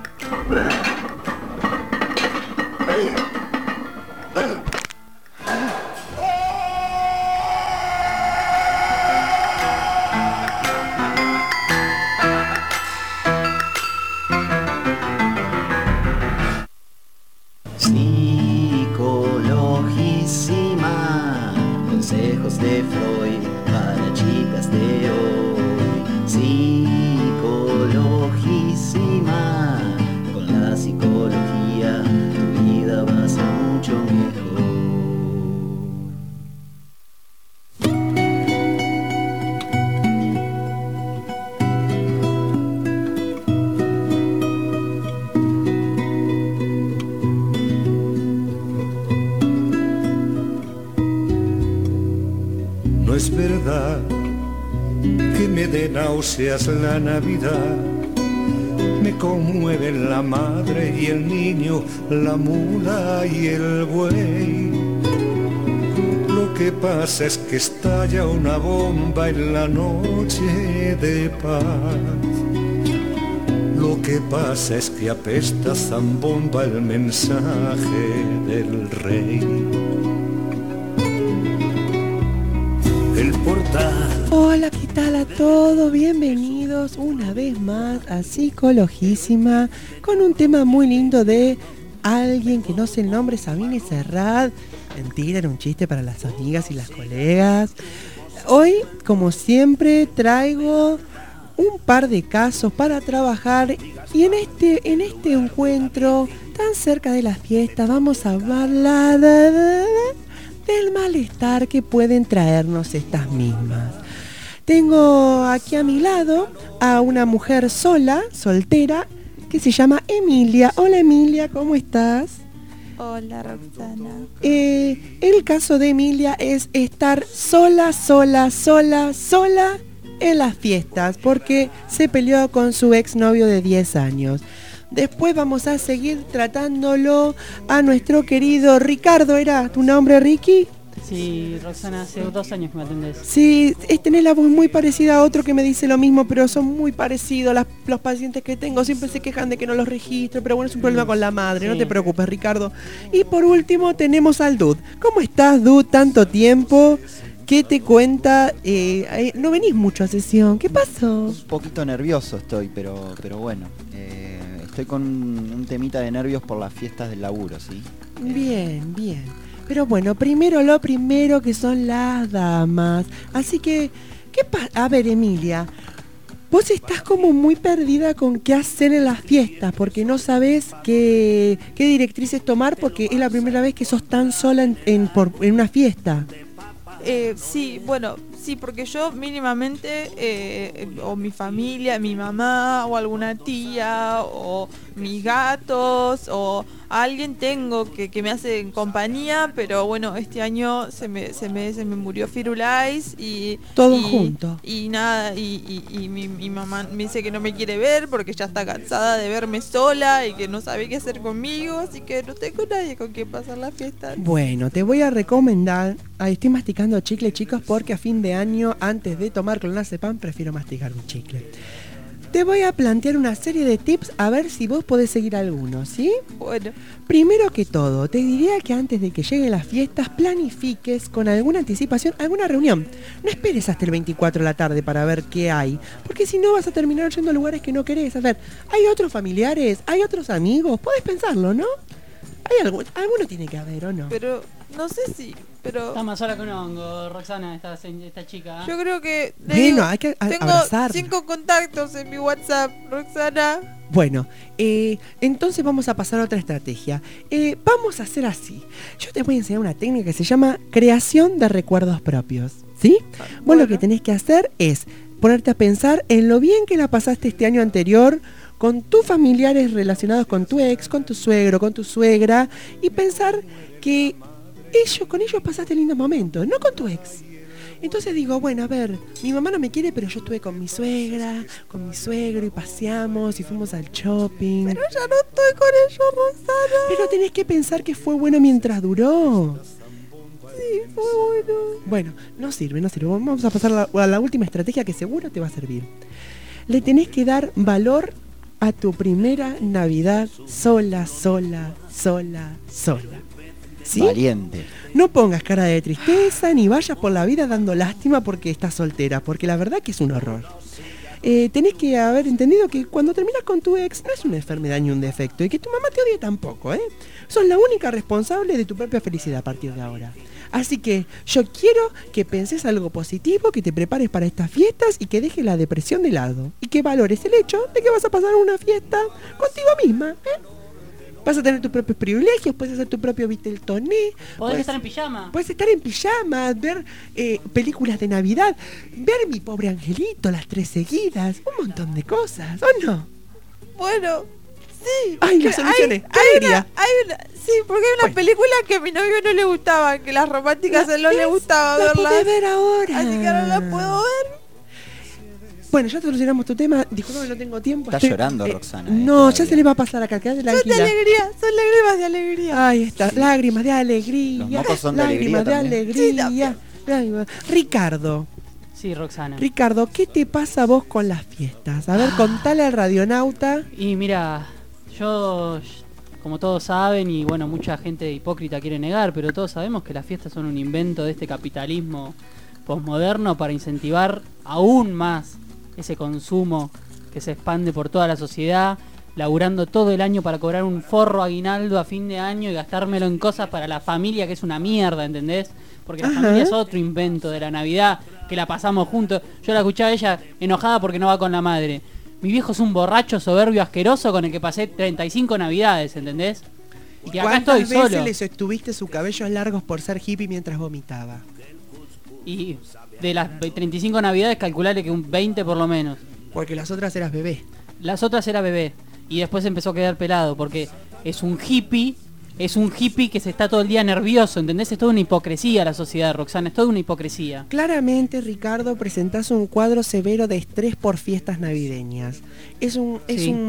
Psicologísima, consejos de Freud para chicas de hoy. Psicologísima, con la psicología tu vida va a ser mucho mejor. No es verdad que me dé náuseas la Navidad, me conmueven la madre y el niño, la mula y el buey. Lo que pasa es que estalla una bomba en la noche de paz. Lo que pasa es que apesta zambomba el mensaje del rey. El portal. Hola, ¿qué tal a todos? Bienvenidos una vez más a Psicologísima con un tema muy lindo de alguien que no sé el nombre, Sabine Serrat. Mentira, era un chiste para las amigas y las colegas. Hoy, como siempre, traigo un par de casos para trabajar y en este encuentro tan cerca de las fiestas vamos a hablar del malestar que pueden traernos estas mismas. Tengo aquí a mi lado a una mujer soltera, que se llama Emilia. Hola Emilia, ¿cómo estás? Hola Roxana. El caso de Emilia es estar sola en las fiestas porque se peleó con su exnovio de 10 años. Después vamos a seguir tratándolo a nuestro querido Ricardo. ¿Era tu nombre, Ricky? Sí, Roxana, hace 2 años que me atendés. Sí, tenés la voz muy parecida a otro que me dice lo mismo, pero son muy parecidos. Los pacientes que tengo siempre se quejan de que no los registro, pero bueno, es un problema con la madre, sí. No te preocupes, Ricardo. Y por último tenemos al Dud. ¿Cómo estás, Dud? Tanto tiempo. ¿Qué te cuenta? No venís mucho a sesión. ¿Qué pasó? Un poquito nervioso estoy, pero bueno. Estoy con un temita de nervios por las fiestas del laburo, ¿sí? Bien. Pero bueno, primero lo primero que son las damas. Así que, a ver, Emilia, vos estás como muy perdida con qué hacer en las fiestas, porque no sabés qué directrices tomar, porque es la primera vez que sos tan sola en una fiesta. Sí, bueno, Sí, porque yo mínimamente, o mi familia, mi mamá, o alguna tía, o mis gatos, o alguien tengo que me hace compañía, pero bueno, este año se me murió Firulais y... Todo junto. Y nada, y mi mamá me dice que no me quiere ver porque ya está cansada de verme sola y que no sabe qué hacer conmigo, así que no tengo nadie con quien pasar la fiesta. Bueno, te voy a recomendar... Ay, estoy masticando chicle, chicos, porque a fin de año, antes de tomar clonazepam, prefiero masticar un chicle. Te voy a plantear una serie de tips a ver si vos podés seguir algunos, ¿sí? Bueno. Primero que todo, te diría que antes de que lleguen las fiestas, planifiques con alguna anticipación alguna reunión. No esperes hasta el 24 de la tarde para ver qué hay, porque si no vas a terminar yendo a lugares que no querés. A ver, ¿hay otros familiares? ¿Hay otros amigos? Podés pensarlo, ¿no? ¿Hay alguno tiene que haber o no? Pero, no sé si... Pero... Está más sola que un hongo, Roxana, esta chica. Yo creo que... Bueno, hay que abrazar. Tengo 5 contactos en mi WhatsApp, Roxana. Bueno, entonces vamos a pasar a otra estrategia. Vamos a hacer así. Yo te voy a enseñar una técnica que se llama creación de recuerdos propios, ¿sí? Vos lo que tenés que hacer es ponerte a pensar en lo bien que la pasaste este año anterior con tus familiares relacionados con tu ex, con tu suegro, con tu suegra, y pensar que con ellos pasaste lindos momentos, no con tu ex. Entonces digo, bueno, a ver, mi mamá no me quiere, pero yo estuve con mi suegra, con mi suegro, y paseamos y fuimos al shopping. Pero ya no estoy con ellos, Roxana. Pero tenés que pensar que fue bueno mientras duró. Sí, fue bueno. Bueno, no sirve. Vamos a pasar a la última estrategia que seguro te va a servir. Le tenés que dar valor a tu primera Navidad sola. ¿Sí? Valiente. No pongas cara de tristeza ni vayas por la vida dando lástima porque estás soltera, porque la verdad que es un horror. Tenés que haber entendido que cuando terminas con tu ex no es una enfermedad ni un defecto, y que tu mamá te odie tampoco, ¿eh? Sos la única responsable de tu propia felicidad a partir de ahora. Así que yo quiero que penses algo positivo, que te prepares para estas fiestas y que dejes la depresión de lado. Y que valores el hecho de que vas a pasar una fiesta contigo misma, ¿eh? Vas a tener tus propios privilegios, puedes hacer tu propio Viteltoné. Podés estar en pijama. Puedes estar en pijama, ver películas de Navidad, ver Mi Pobre Angelito, las 3 seguidas, un montón de cosas, ¿o no? Bueno, sí. Ay, las soluciones. Sí, porque hay una película que a mi novio no le gustaba, que las románticas a él no le gustaba verlas. La podés ver ahora. Así que ahora la puedo ver. Bueno, ya solucionamos tu tema. Disculpa que no tengo tiempo. Está llorando, Roxana. No, ya se le va a pasar acá. Quédate tranquila. Son lágrimas de alegría. Ahí está, lágrimas de alegría. Los mocos son de lágrimas de alegría alegría. Ricardo. Sí, Roxana. Ricardo, ¿qué te pasa a vos con las fiestas? A ver, contale al radionauta. Y mira, yo, como todos saben, y bueno, mucha gente hipócrita quiere negar, pero todos sabemos que las fiestas son un invento de este capitalismo posmoderno para incentivar aún más ese consumo que se expande por toda la sociedad, laburando todo el año para cobrar un forro aguinaldo a fin de año y gastármelo en cosas para la familia, que es una mierda, ¿entendés? Porque la familia es otro invento de la Navidad, que la pasamos juntos. Yo la escuchaba a ella enojada porque no va con la madre. Mi viejo es un borracho soberbio asqueroso con el que pasé 35 Navidades, ¿entendés? Y acá estoy solo. ¿Cuántas veces le sostuviste sus cabellos largos por ser hippie mientras vomitaba? Y de las 35 Navidades calculale que un 20 por lo menos. Porque las otras eras bebé. Las otras era bebé. Y después empezó a quedar pelado porque es un hippie que se está todo el día nervioso, ¿entendés? Es toda una hipocresía la sociedad, Roxana, es toda una hipocresía. Claramente, Ricardo, presentás un cuadro severo de estrés por fiestas navideñas. Es un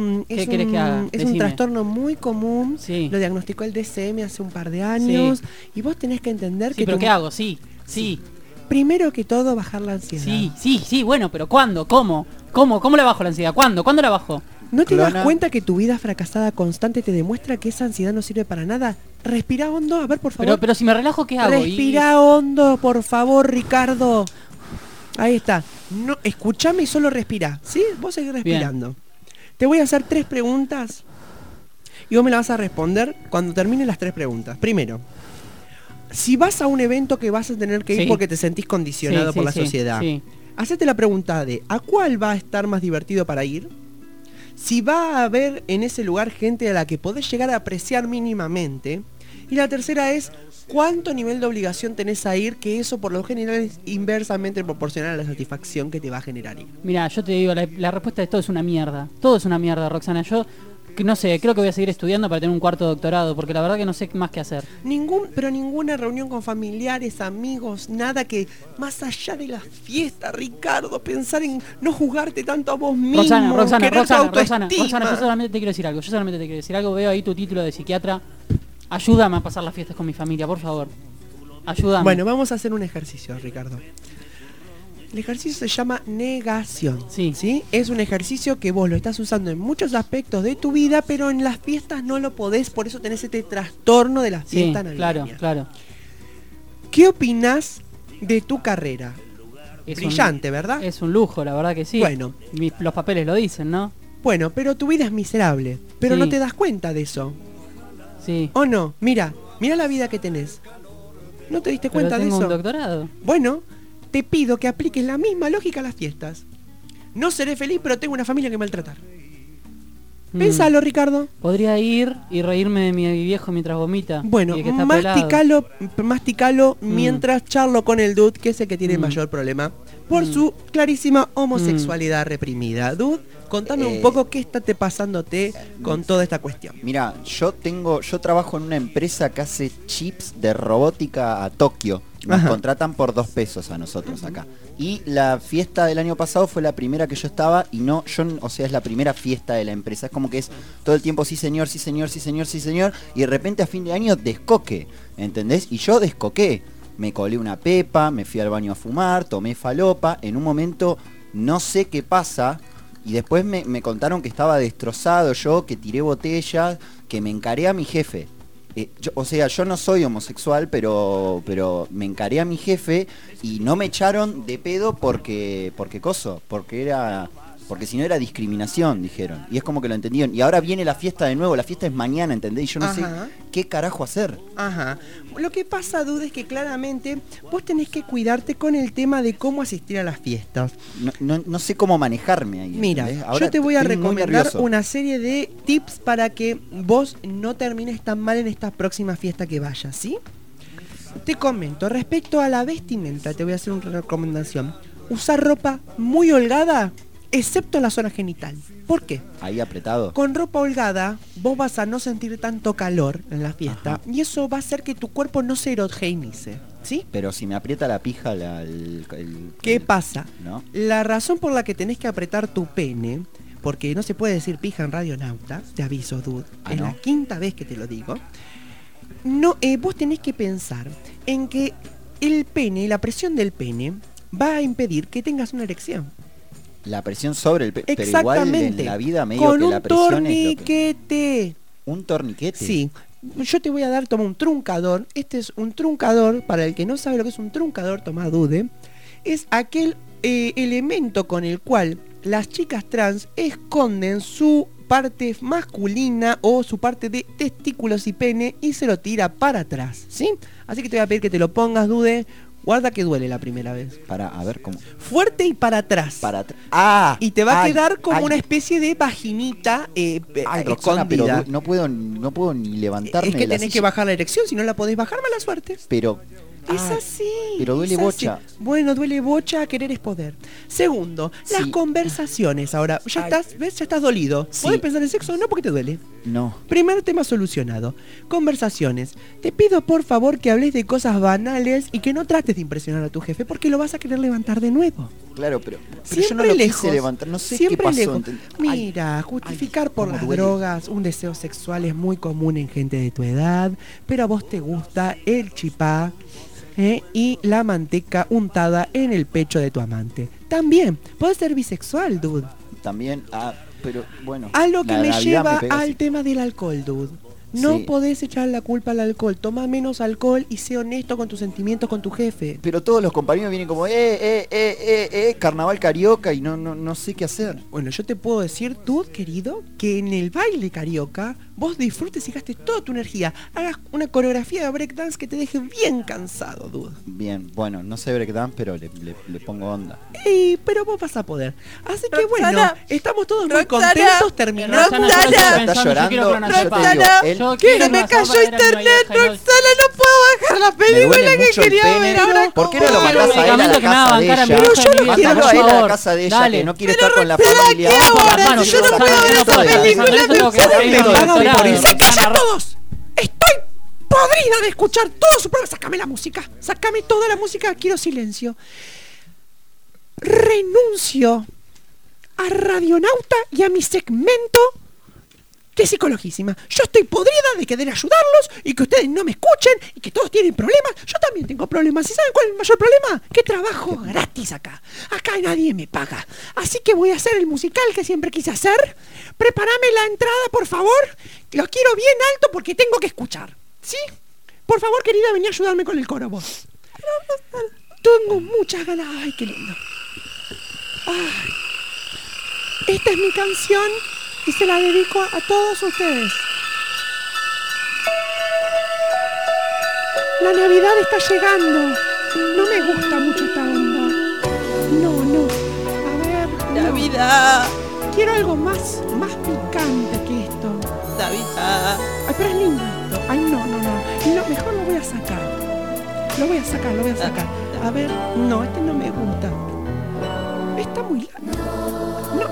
trastorno muy común. Sí. Lo diagnosticó el DSM hace un par de años. Sí. Y vos tenés que entender que... ¿Pero qué hago? Sí. Primero que todo, bajar la ansiedad. Sí, bueno, pero ¿cuándo? ¿Cómo le bajo la ansiedad? ¿Cuándo la bajo? ¿No te das cuenta que tu vida fracasada constante te demuestra que esa ansiedad no sirve para nada? Respira hondo, a ver, por favor. Pero si me relajo, ¿qué hago? Respira hondo, por favor, Ricardo. Ahí está. No, escúchame y solo respira, ¿sí? Vos seguís respirando. Bien. Te voy a hacer 3 preguntas y vos me las vas a responder cuando termine las 3 preguntas. Primero, si vas a un evento que vas a tener que ir porque te sentís condicionado por la sociedad, hacete la pregunta de ¿a cuál va a estar más divertido para ir? Si va a haber en ese lugar gente a la que podés llegar a apreciar mínimamente, Y la tercera es cuánto nivel de obligación tenés a ir, que eso por lo general es inversamente proporcional a la satisfacción que te va a generar ir. Mira, yo te digo, la respuesta de todo es una mierda. Todo es una mierda, Roxana. Yo, que no sé, creo que voy a seguir estudiando para tener un cuarto doctorado, porque la verdad que no sé más qué hacer. Pero ninguna reunión con familiares, amigos, nada que, más allá de la fiesta, Ricardo, pensar en no juzgarte tanto a vos mismo. Roxana, querer tu autoestima. yo solamente te quiero decir algo. Veo ahí tu título de psiquiatra. Ayúdame a pasar las fiestas con mi familia, por favor. Ayúdame. Bueno, vamos a hacer un ejercicio, Ricardo. El ejercicio se llama negación. Sí. Es un ejercicio que vos lo estás usando en muchos aspectos de tu vida, pero en las fiestas no lo podés, por eso tenés este trastorno de la fiesta navideña. Claro. ¿Qué opinás de tu carrera? Brillante, ¿verdad? Es un lujo, la verdad que sí. Bueno. Los papeles lo dicen, ¿no? Bueno, pero tu vida es miserable. Pero no te das cuenta de eso. Sí. ¿O no? Mira la vida que tenés. ¿No te diste cuenta de eso? Tengo un doctorado. Bueno, te pido que apliques la misma lógica a las fiestas. No seré feliz, pero tengo una familia que maltratar. Pénsalo, Ricardo. Podría ir y reírme de mi viejo mientras vomita. Bueno, y que está masticalo mientras charlo con el dude, que es el que tiene el mayor problema, por su clarísima homosexualidad reprimida. Dude, contame un poco qué está pasándote con toda esta cuestión. Mira, yo trabajo en una empresa que hace chips de robótica a Tokio. Nos contratan por $2 a nosotros acá. Y la fiesta del año pasado fue la primera que yo estaba y es la primera fiesta de la empresa. Es como que es todo el tiempo sí señor, sí señor, sí señor, sí señor. Y de repente a fin de año descoque, ¿entendés? Y yo descoqué. Me colé una pepa, me fui al baño a fumar, tomé falopa. En un momento no sé qué pasa. Y después me contaron que estaba destrozado yo, que tiré botellas, que me encaré a mi jefe. Yo no soy homosexual, pero me encaré a mi jefe y no me echaron de pedo porque si no era discriminación, dijeron. Y es como que lo entendieron. Y ahora viene la fiesta de nuevo, la fiesta es mañana, ¿entendés? Y yo no sé qué carajo hacer. Lo que pasa, Dude, es que claramente vos tenés que cuidarte con el tema de cómo asistir a las fiestas. No sé cómo manejarme ahí. Mira, yo te voy a recomendar una serie de tips para que vos no termines tan mal en esta próxima fiesta que vayas, ¿sí? Te comento, respecto a la vestimenta, te voy a hacer una recomendación. Usar ropa muy holgada, excepto en la zona genital. ¿Por qué? Ahí apretado. Con ropa holgada vos vas a no sentir tanto calor en la fiesta y eso va a hacer que tu cuerpo no se erogeenice, ¿sí? Pero si me aprieta la pija ¿qué pasa? ¿No? La razón por la que tenés que apretar tu pene, porque no se puede decir pija en Radionauta, te aviso, Dude, es la quinta vez que te lo digo. Vos tenés que pensar en que el pene, la presión del pene va a impedir que tengas una erección. La presión sobre el pero igual en la vida medio con que la presión es lo que... ¿Un torniquete? Sí. Yo te voy a dar, toma un truncador. Este es un truncador, para el que no sabe lo que es un truncador, toma Dude. Es aquel elemento con el cual las chicas trans esconden su parte masculina o su parte de testículos y pene y se lo tira para atrás, ¿sí? Así que te voy a pedir que te lo pongas, Dude. Guarda que duele la primera vez. A ver cómo. Fuerte y para atrás. Y te va a quedar como una especie de vaginita Roxana, escondida. pero no puedo ni levantarme. Es que tenés que bajar la erección, si no la podés bajar, mala suerte. Pero es así. Pero duele bocha. Bueno, duele bocha, querer es poder. Segundo, las conversaciones. Ahora, ya estás dolido. ¿Podés pensar en sexo? No, porque te duele. No. Primer tema solucionado. Conversaciones. Te pido por favor que hables de cosas banales y que no trates de impresionar a tu jefe porque lo vas a querer levantar de nuevo. Claro, pero siempre yo no lo lejos, quise levantar, no sé siempre qué pasó. Lejos. Mira, justificar por las drogas, un deseo sexual es muy común en gente de tu edad, pero a vos te gusta el chipá y la manteca untada en el pecho de tu amante. También, puedes ser bisexual, Dude. También, pero bueno. A lo que me lleva al tema del alcohol, Dude. No podés echar la culpa al alcohol. Toma menos alcohol y sé honesto con tus sentimientos con tu jefe. Pero todos los compañeros vienen como carnaval carioca y no sé qué hacer. Bueno, yo te puedo decir, tú, querido, que en el baile carioca vos disfrutes y gastes toda tu energía. Hagas una coreografía de breakdance que te deje bien cansado, Dude. Bien, bueno, no sé breakdance, pero le pongo onda. Pero vos vas a poder. Así que bueno, estamos todos muy contentos, terminamos. Está llorando. Yo te digo, él Yo ¿Qué? quiero Me una cayó sopa, era mi internet, vieja y no- Roxana, no puedo bajar la Me película duele que mucho el quería pene. ver ahora. ¿Por qué no lo ¿cómo? mandás a él a la Medicamento que me va a casa de bancar a mi ella? vieja y mi vieja, Mándalo por a él a la favor. casa de ella, Dale. que no quiere estar con la familia. Vamos por las manos, yo no Susana, puedo ver no esa puedo estar película, pensando en eso, tengo que me seguir puedo con ver. el doctorado. ¡Se callan todos! ¡Estoy podrida de escuchar todo su programa! ¡Sácame la música! ¡Sácame toda la música! Quiero silencio. Renuncio a Radionauta y a mi segmento de Psicologísima. Yo estoy podrida de querer ayudarlos y que ustedes no me escuchen y que todos tienen problemas. Yo también tengo problemas. ¿Y saben cuál es el mayor problema? Que trabajo gratis acá. Acá nadie me paga. Así que voy a hacer el musical que siempre quise hacer. Prepárame la entrada, por favor. Lo quiero bien alto porque tengo que escuchar. ¿Sí? Por favor, querida, vení a ayudarme con el coro vos. Tengo muchas ganas. Ay, qué lindo. Ay. Esta es mi canción y se la dedico a todos ustedes. La Navidad está llegando. No me gusta mucho esta onda. No. A ver. Navidad. Quiero algo más picante que esto. Navidad. Ay, pero es lindo esto. Ay, no. Mejor lo voy a sacar. Lo voy a sacar. A ver. No, este no me gusta. Está muy largo. No.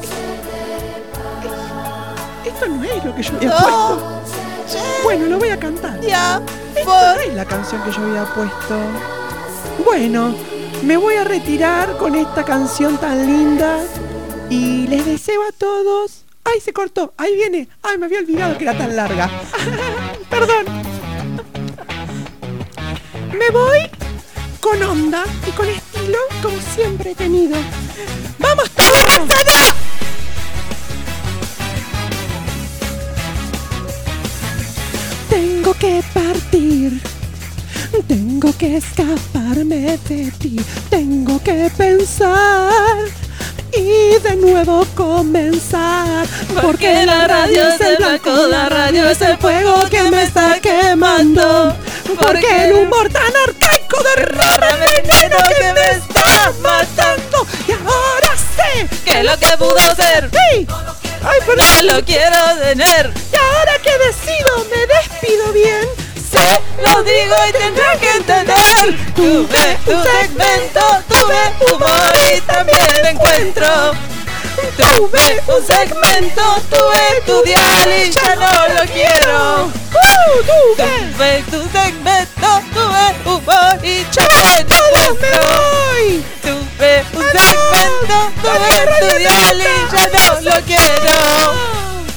Esto no es lo que yo había puesto. Bueno, lo voy a cantar. Ya. Esta no es la canción que yo había puesto. Bueno, me voy a retirar con esta canción tan linda. Y les deseo a todos... ¡Ay, se cortó! Ahí viene. ¡Ay, me había olvidado que era tan larga! Perdón. Me voy con onda y con estilo como siempre he tenido. ¡Vamos todos, Roxana! Tengo que partir, tengo que escaparme de ti, tengo que pensar y de nuevo comenzar. Porque la radio es el blanco, la radio es el fuego que me está quemando. Porque el humor tan arcaico de veneno que me está matando. Y ahora sé que lo que pudo ser, sí. Ay, perdón. No lo quiero tener. Y ahora que decido me despido bien. Se lo digo y tendrás que entender. Tuve tu segmento, tuve humor y también encuentro. Tuve un segmento, tuve tu dial y ya no lo quiero. Tuve tu segmento, tuve humor y también encuentro. Tuve un segmento, tuve tu dial y ya no lo quiero.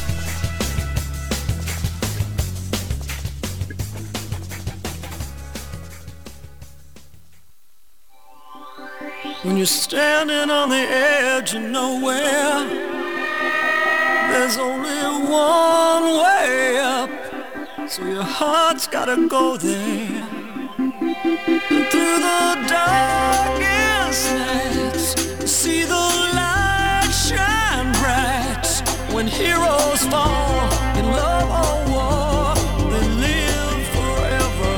When you're standing on the edge of nowhere, there's only one way up, so your heart's gotta go there. And through the darkest nights, see the light shine bright. When heroes fall in love or war, they live forever.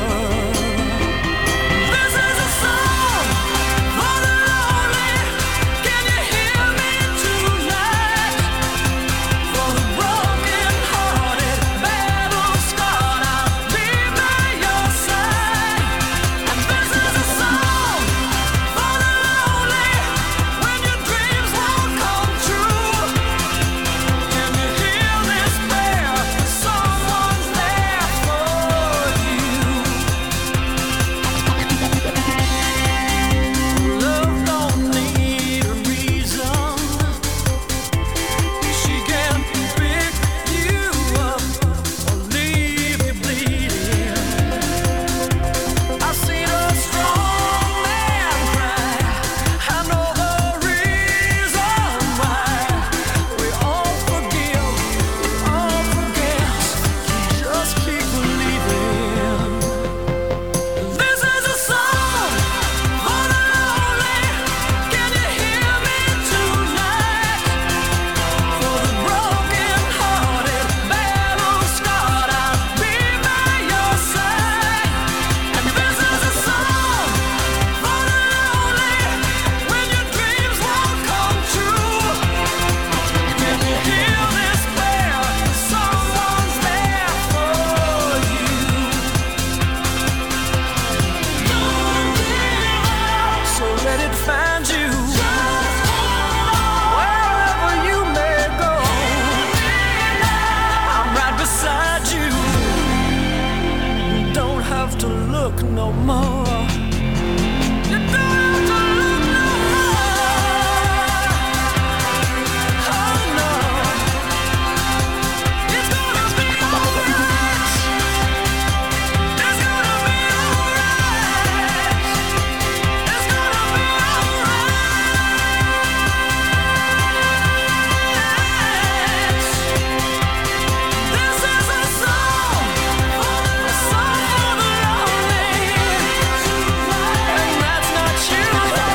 This is a song for the lonely. Can you hear me tonight? For the broken-hearted, battle-scarred, I'll be by your side. And this is a song for the lonely. When your dreams won't come true, can you hear this prayer? no more. You don't have to look no more. Oh no, it's gonna be alright. It's gonna be alright. It's gonna be alright. This is a song for the lonely, and that's not you.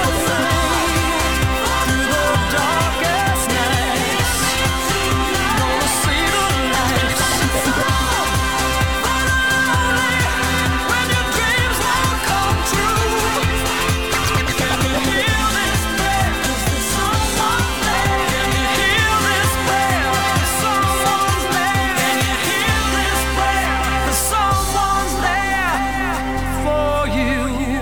Through the darkest nights, gonna see the light. When your dreams won't come true, can you hear this prayer? 'Cause there's someone there. Can you hear this prayer? 'Cause someone's there. Can you hear this prayer? 'Cause someone's there for you.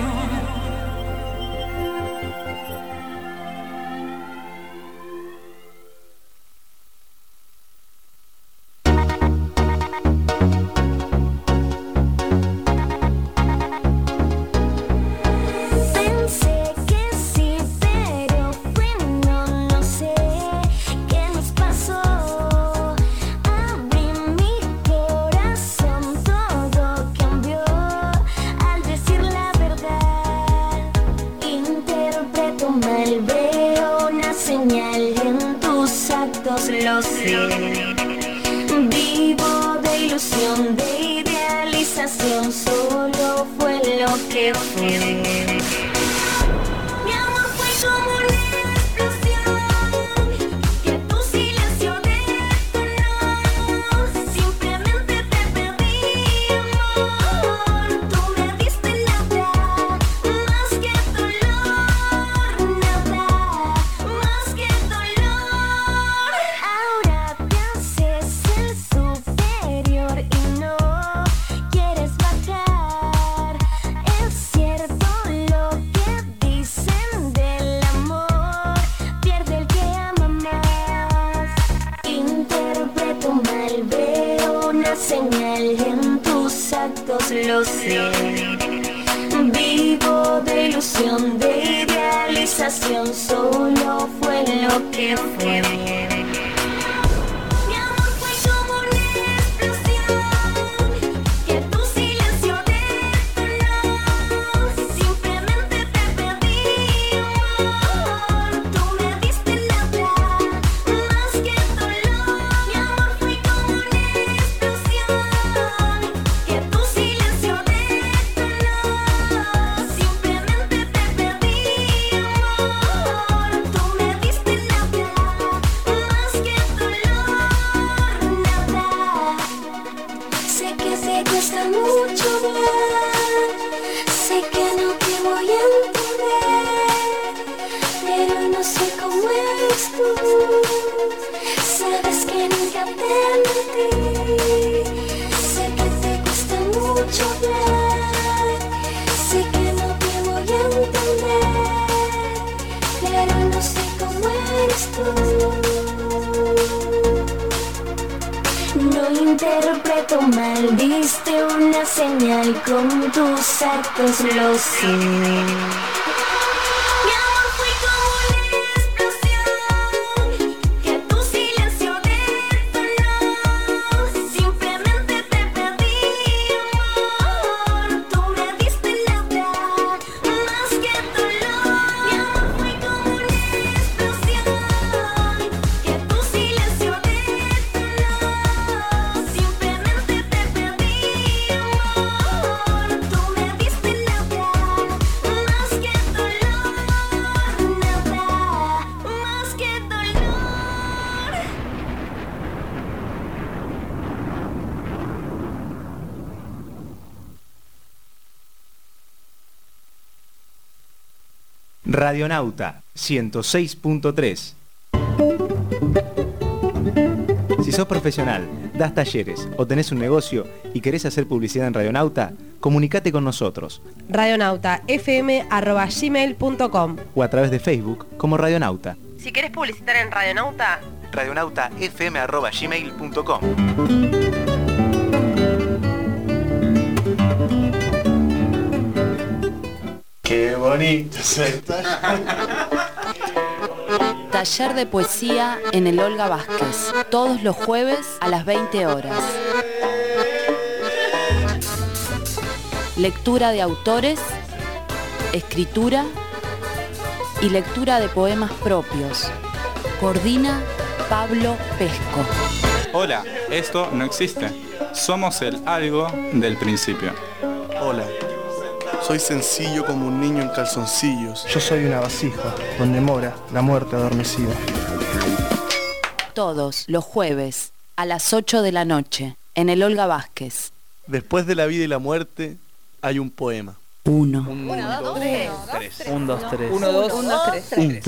Pensé que sí, pero bueno, no sé qué nos pasó. Abrí mi corazón, todo cambió al decir la verdad. Interpreto mal, veo una señal en tus actos, lo sé. Vivo de ilusión, de idealización, solo fue lo que fue. Mi amor fue como una explosión, que tu silencio detonó. Simplemente te pedí amor, tú me diste nada, más que dolor, nada, más que dolor. Ahora te haces el superior y no quieres bajar. Es cierto lo que dicen del amor, pierde el que ama más. Interpreto mal, veo una señal en tus actos, lo sé. Vivo de ilusión, de idealización, solo fue lo que fue. Mi amor fue como una explosión, que tu silencio detonó. Simplemente te pedí amor, tú me diste nada, más que dolor. Mi amor fue como una explosión, que tu silencio detonó. Simplemente te pedí amor, tú me diste nada, más que dolor, nada. Sé que te cuesta mucho hablar, sé que no te voy a entender, pero no sé cómo eres tú. Sabes que nunca te mentí. Sé que te cuesta mucho hablar, sé que no te voy a entender, pero no sé cómo eres tú. No interpreto mal, diste una señal con tus actos, lo sé. Mi amor fue como una explosión, que tu silencio detonó. Simplemente te pedí amor, tú me diste nada, más que dolor. Mi amor fue como una explosión, que tu silencio detonó. Simplemente te pedí amor, tú me diste nada, más que dolor, nada, más que dolor. Radionauta 106.3. Si sos profesional, das talleres o tenés un negocio y querés hacer publicidad en Radionauta, comunicate con nosotros radionautafm@gmail.com o a través de Facebook como Radionauta. Si querés publicitar en Radionauta, radionautafm@gmail.com. me to say. Taller de poesía en el Olga Vázquez, todos los jueves a las 20 horas. Lectura de autores, escritura y lectura de poemas propios. Coordina Pablo Pesco. Hola, esto no existe. Somos el algo del principio. Hola, soy sencillo como un niño en calzoncillos. Yo soy una vasija donde mora la muerte adormecida. Todos los jueves a las 8 de la noche en el Olga Vázquez. Después de la vida y la muerte hay un poema. 1, 1, 2, 3. 1, 2, 3. 1, 2, 3.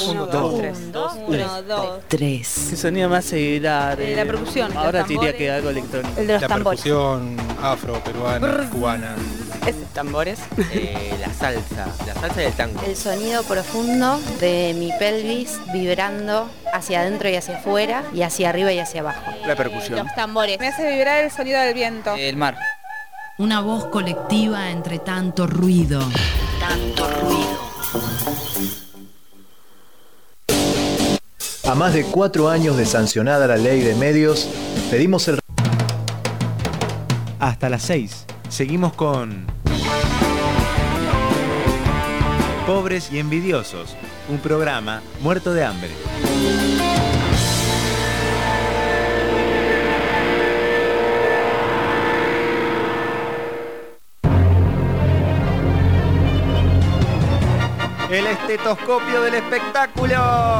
2, 3. ¿Qué sonido más seguirá? La percusión. Ahora te diría que algo electrónico. El de los la tambores. percusión afro, peruana, cubana. Tambores, la salsa y el tango. El sonido profundo de mi pelvis vibrando hacia adentro y hacia afuera y hacia arriba y hacia abajo. La percusión. Los tambores. Me hace vibrar el sonido del viento. El mar. Una voz colectiva entre tanto ruido. Tanto ruido. A más de 4 años de sancionada la ley de medios, pedimos el... Hasta las 6. Seguimos con... Pobres y Envidiosos, un programa muerto de hambre. El estetoscopio del espectáculo.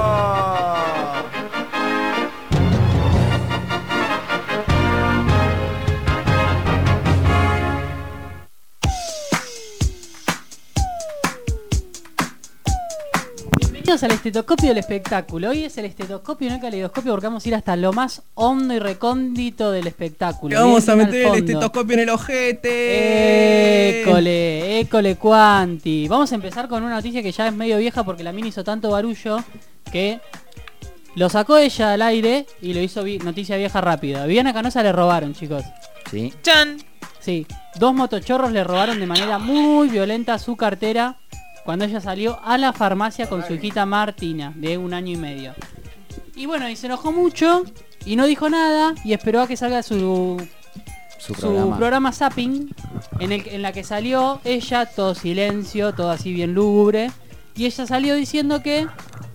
Bienvenidos al estetoscopio del espectáculo. Hoy es el estetoscopio y no el caleidoscopio porque vamos a ir hasta lo más hondo y recóndito del espectáculo. Le vamos a Bien meter al el fondo. estetoscopio en el ojete. École cuanti. Vamos a empezar con una noticia que ya es medio vieja porque la mina hizo tanto barullo que lo sacó ella al aire y lo hizo noticia vieja rápida. A Viviana Canosa le robaron, chicos. Sí. ¡Chan! Sí, 2 motochorros le robaron de manera muy violenta su cartera cuando ella salió a la farmacia con su hijita Martina, de 1 año y medio. Y bueno, y se enojó mucho y no dijo nada y esperó a que salga su programa Zapping, en la que salió ella, todo silencio, todo así bien lúgubre. Y ella salió diciendo que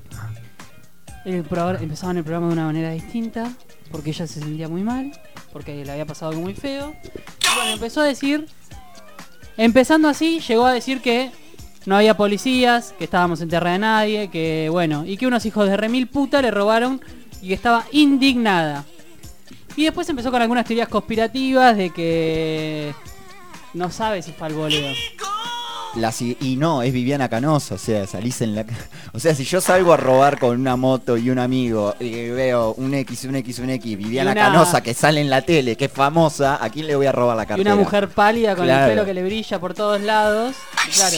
empezaban el programa de una manera distinta, porque ella se sentía muy mal, porque le había pasado algo muy feo. Y bueno, empezó a decir, empezando así, llegó a decir que no había policías, que estábamos en tierra de nadie, que bueno, y que unos hijos de remil puta le robaron y que estaba indignada. Y después empezó con algunas teorías conspirativas de que no sabe si fue al boleo. Y no, es Viviana Canosa, o sea, salís en la... O sea, si yo salgo a robar con una moto y un amigo y veo un X, Viviana Canosa que sale en la tele, que es famosa, ¿a quién le voy a robar la cartera? Y una mujer pálida con Claro. el pelo que le brilla por todos lados. Y claro.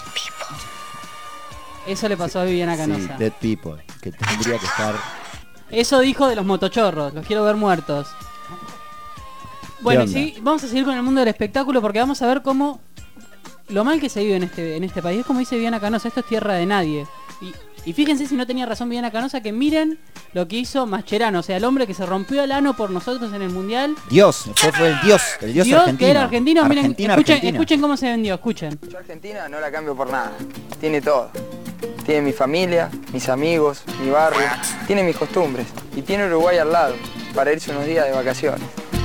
Eso le pasó a Viviana Canosa. Sí, Dead People, que tendría que estar... Eso dijo de los motochorros, los quiero ver muertos. Bueno, y onda? sí, vamos a seguir con el mundo del espectáculo porque vamos a ver cómo lo mal que se vive en este país. Es como dice Viviana Canosa, esto es tierra de nadie. Y fíjense si no tenía razón Viviana Canosa, que miren lo que hizo Mascherano, o sea, el hombre que se rompió el ano por nosotros en el Mundial. Dios, fue el dios argentino. Que era argentino, miren, Argentina. escuchen cómo se vendió, escuchen. Yo Argentina no la cambio por nada, tiene todo. Tiene mi familia, mis amigos, mi barrio, tiene mis costumbres y tiene Uruguay al lado para irse unos días de vacaciones.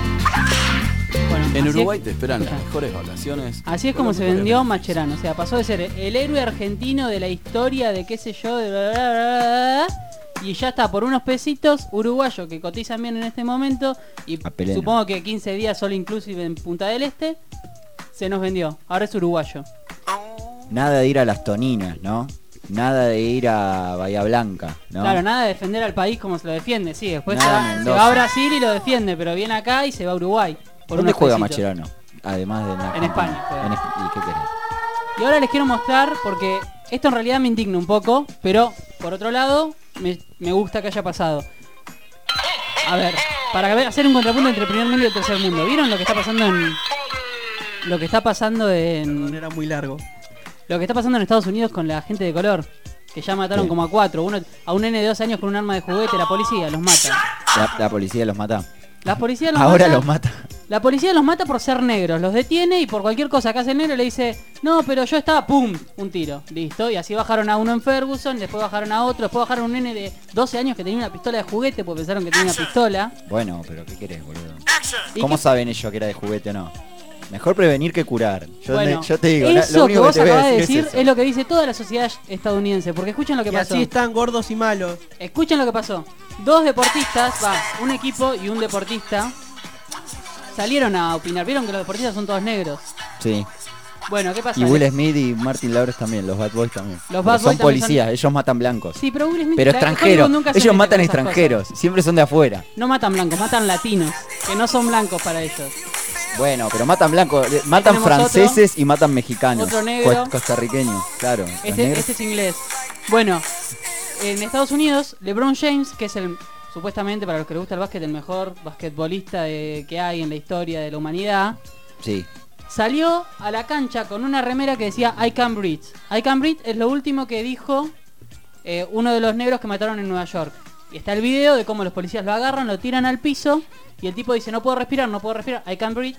En Uruguay te esperan las mejores vacaciones. Así es como se vendió Mascherano, o sea, pasó de ser el héroe argentino de la historia de qué sé yo, de bla, bla, bla, bla, y ya está por unos pesitos uruguayo que cotizan bien en este momento y supongo que 15 días solo inclusive en Punta del Este se nos vendió, ahora es uruguayo. Nada de ir a las Toninas, ¿no? Nada de ir a Bahía Blanca, ¿no? Claro, nada de defender al país como se lo defiende, sí, después Nada, se va Mendoza. a Brasil y lo defiende, pero viene acá y se va a Uruguay. Por ¿Dónde unos juega pesitos. Mascherano? Además de en En España juega. ¿Y qué querés? Y ahora les quiero mostrar, porque esto en realidad me indigna un poco, pero por otro lado, me gusta que haya pasado. A ver, para hacer un contrapunto entre el primer mundo y el tercer mundo. ¿Vieron lo que está pasando en... Lo que está pasando en... Era muy largo. lo que está pasando en Estados Unidos con la gente de color, que ya mataron como a 4. A un nene de 2 años con un arma de juguete, la policía los mata. La policía los mata. La policía los Ahora mata. los mata. La policía los mata por ser negros, los detiene y por cualquier cosa que hace el negro le dice, no, pero yo estaba, ¡pum! Un tiro, listo. Y así bajaron a uno en Ferguson, después bajaron a otro, después bajaron a un nene de 12 años que tenía una pistola de juguete porque pensaron que tenía una pistola. Bueno, pero ¿qué querés, boludo? ¿Cómo saben ellos que era de juguete o no? Mejor prevenir que curar. Yo te digo, eso lo único que vos te voy a acabás de decir decir es lo que dice toda la sociedad estadounidense. Porque escuchen lo que Y pasó. así están gordos y malos. Escuchen lo que pasó. 2 deportistas, un equipo y un deportista salieron a opinar. ¿Vieron que los deportistas son todos negros? Sí. Bueno, ¿qué pasa? Y Will Smith y Martin Lawrence también, los Bad Boys también. Los Bad Boys son también policías, ellos matan blancos. Sí, pero Will Smith... Pero extranjeros, Hollywood nunca se ellos mete matan con esas extranjeros, siempre son de afuera. cosas. No matan blancos, matan latinos, que no son blancos para ellos. Bueno, pero matan blancos, matan Tenemos franceses y matan mexicanos. otro negro. Costarriqueños, claro. los Este negros. es inglés. Bueno, en Estados Unidos, LeBron James, que es supuestamente, para los que les gusta el básquet, el mejor basquetbolista que hay en la historia de la humanidad, Sí. salió a la cancha con una remera que decía I can breathe. I can breathe es lo último que dijo uno de los negros que mataron en Nueva York. Y está el video de cómo los policías lo agarran, lo tiran al piso y el tipo dice no puedo respirar, I can breathe.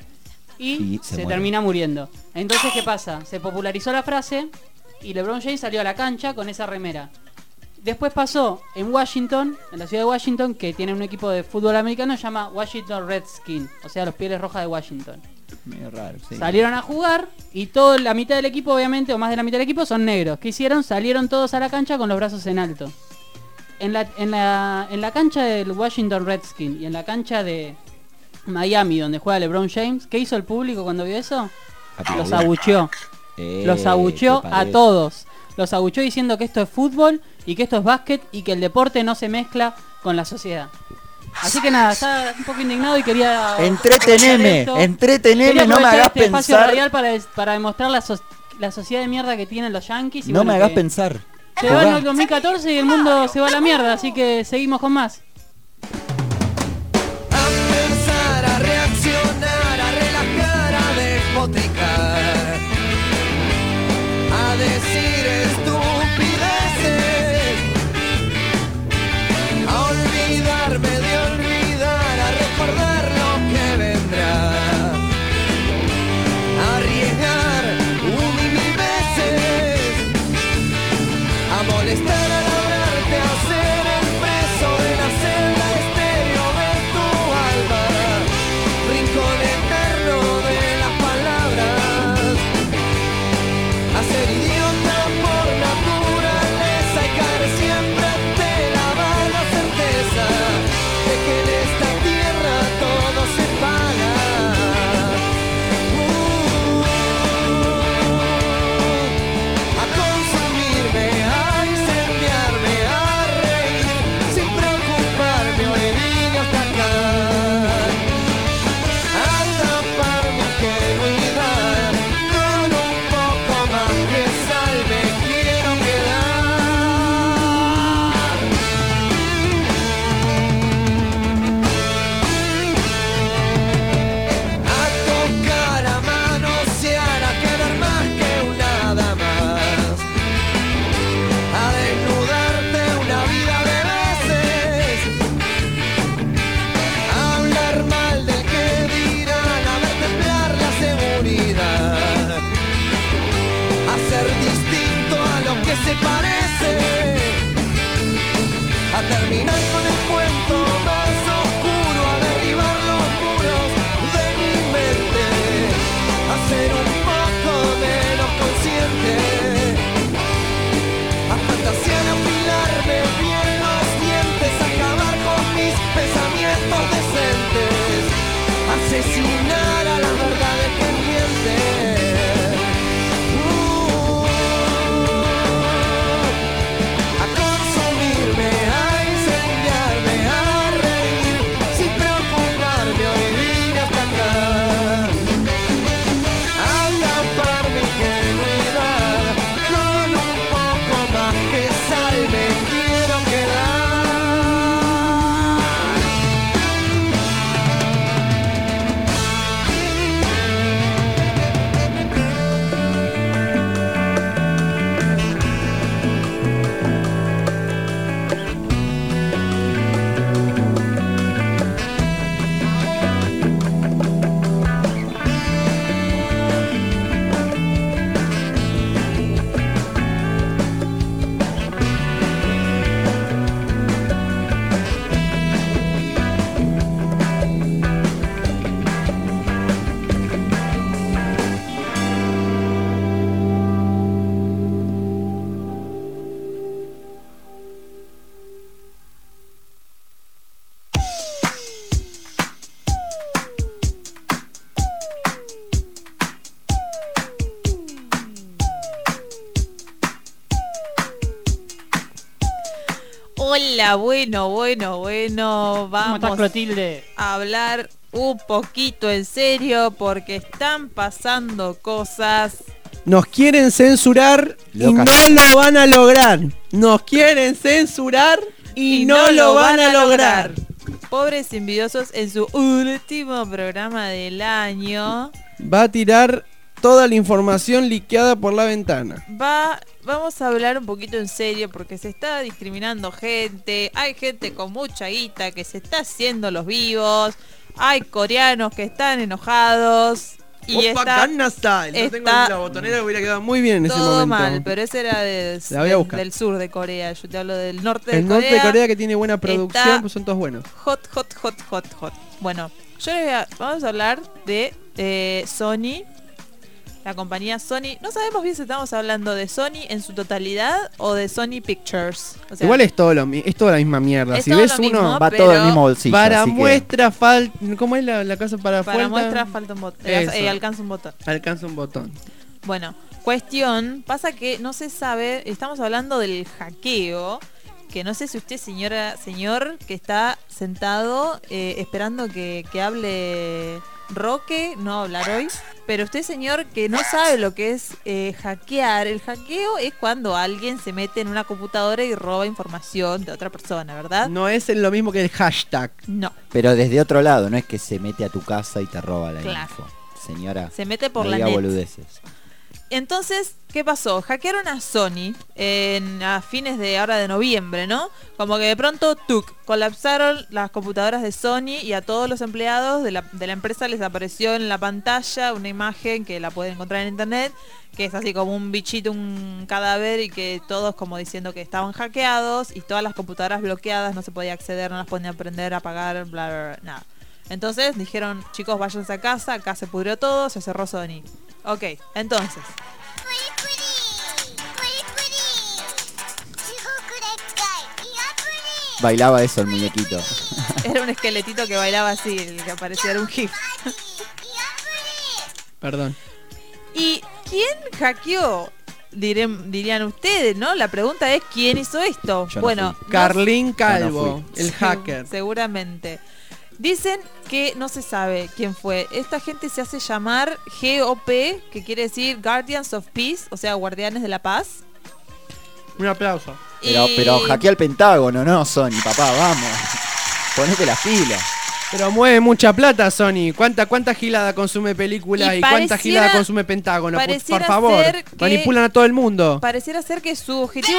Y se muere. termina muriendo. Entonces, ¿qué pasa? Se popularizó la frase y LeBron James salió a la cancha con esa remera. Después pasó en Washington, en la ciudad de Washington, que tiene un equipo de fútbol americano, se llama Washington Redskins, o sea, los Pieles Rojas de Washington. Medio raro, sí. Salieron a jugar y toda la mitad del equipo, obviamente, o más de la mitad del equipo, son negros. ¿Qué hicieron? Salieron todos a la cancha con los brazos en alto. En la cancha del Washington Redskins y en la cancha de Miami, donde juega LeBron James, ¿qué hizo el público cuando vio eso? Los abucheó. Los abucheó a todos. Los abucheó diciendo que esto es fútbol y que esto es básquet y que el deporte no se mezcla con la sociedad. Así que nada, estaba un poco indignado y quería... Entreteneme, Quería no me aprovechar hagas este espacio pensar. radial para demostrar la sociedad de mierda que tienen los Yankees. Y No bueno, me hagas que pensar. Se va en el 2014 y el mundo se va a la mierda, así que seguimos con más. Pensar, a reaccionar, a relajar, a despotricar, a decir estupideces, a olvidarme de olvidar, a recordar lo que vendrá, a arriesgar un y mil veces, a molestar, a labrarte, a ser el preso de la celda estéreo de tu alma, rincón eterno de las palabras, a ser idiota por naturaleza y caer siempre ante la vaga certeza de que en esta tierra todo se paga. A consumirme, a incendiarme, a reír, sin preocuparme, hoy vine hasta acá. A tapar mi ingenuidad, con un poco más de sal me quiero quedar. A tocar, a manosear, a querer más que una dama, a desnudarte una vida de veces, a hablar mal del que dirán, a ver temblar la seguridad, a ser distinto a lo que se parece, a terminar con el cuento más oscuro, a derribar los muros de mi mente, a ser un poco menos consciente, a fantasear, a afilarme bien los dientes, a acabar con mis pensamientos decentes, a asesinar a las verdades pendientes. Hola, bueno. ¿Cómo estás, Vamos Clotilde? a hablar un poquito en serio porque están pasando cosas. Nos quieren censurar Loca. y no lo van a lograr. Nos quieren censurar y no lo van a lograr. Pobres envidiosos, en su último programa del año Va a tirar toda la información liqueada por la ventana. vamos a hablar un poquito en serio porque se está discriminando gente. Hay gente con mucha guita que se está haciendo los vivos. Hay coreanos que están enojados. Y Opa, Gangnam Style. No tengo está la botonera que hubiera quedado muy bien en ese todo momento. mal, pero ese era La voy a buscar. del sur de Corea. Yo te hablo del norte de El Corea. norte de Corea, que tiene buena producción, está pues son todos buenos. Hot. Bueno, vamos a hablar de Sony, la compañía Sony. No sabemos bien si estamos hablando de Sony en su totalidad o de Sony Pictures. O sea, Igual es todo es toda la misma mierda. es Si todo ves lo mismo, uno, Va todo en el mismo bolsillo. para así que muestra ¿cómo es la cosa para muestra falta un botón. Eso. Alcanza un botón. Alcanza un botón. Bueno, pasa que no se sabe, estamos hablando del hackeo, que no sé si usted, señor, que está sentado esperando que hable Roque, no va a hablar hoy, pero usted, señor, que no sabe lo que es hackear. El hackeo es cuando alguien se mete en una computadora y roba información de otra persona, ¿verdad? No es lo mismo que el hashtag. No. Pero desde otro lado, no es que se mete a tu casa y te roba la Claro. info. Señora, Se mete por no la diga net. boludeces. Entonces, ¿qué pasó? Hackearon a Sony a fines de ahora de noviembre, ¿no? Como que de pronto, colapsaron las computadoras de Sony y a todos los empleados de la empresa les apareció en la pantalla una imagen que la pueden encontrar en internet, que es así como un bichito, un cadáver, y que todos como diciendo que estaban hackeados y todas las computadoras bloqueadas, no se podía acceder, no las podían prender, apagar, bla, bla, bla, nada. Entonces dijeron, chicos, váyanse a casa, acá se pudrió todo, se cerró Sony. Ok, entonces. Bailaba eso el muñequito. Era un esqueletito que bailaba así, el que aparecía era un GIF. Perdón. ¿Y quién hackeó? Dirían ustedes, ¿no? La pregunta es, ¿quién hizo esto? Yo no Bueno, fui. Carlín Yo Calvo, no el hacker. seguramente. Dicen que no se sabe quién fue. Esta gente se hace llamar GOP, que quiere decir Guardians of Peace, o sea, Guardianes de la Paz. Un aplauso. Pero hackea el Pentágono, no, Sony, papá, vamos. Ponete las pilas. Pero mueve mucha plata, Sony. ¿Cuánta gilada consume película y cuánta gilada consume Pentágono? Por pareciera favor, ser que- manipulan a todo el mundo. Pareciera ser que su objetivo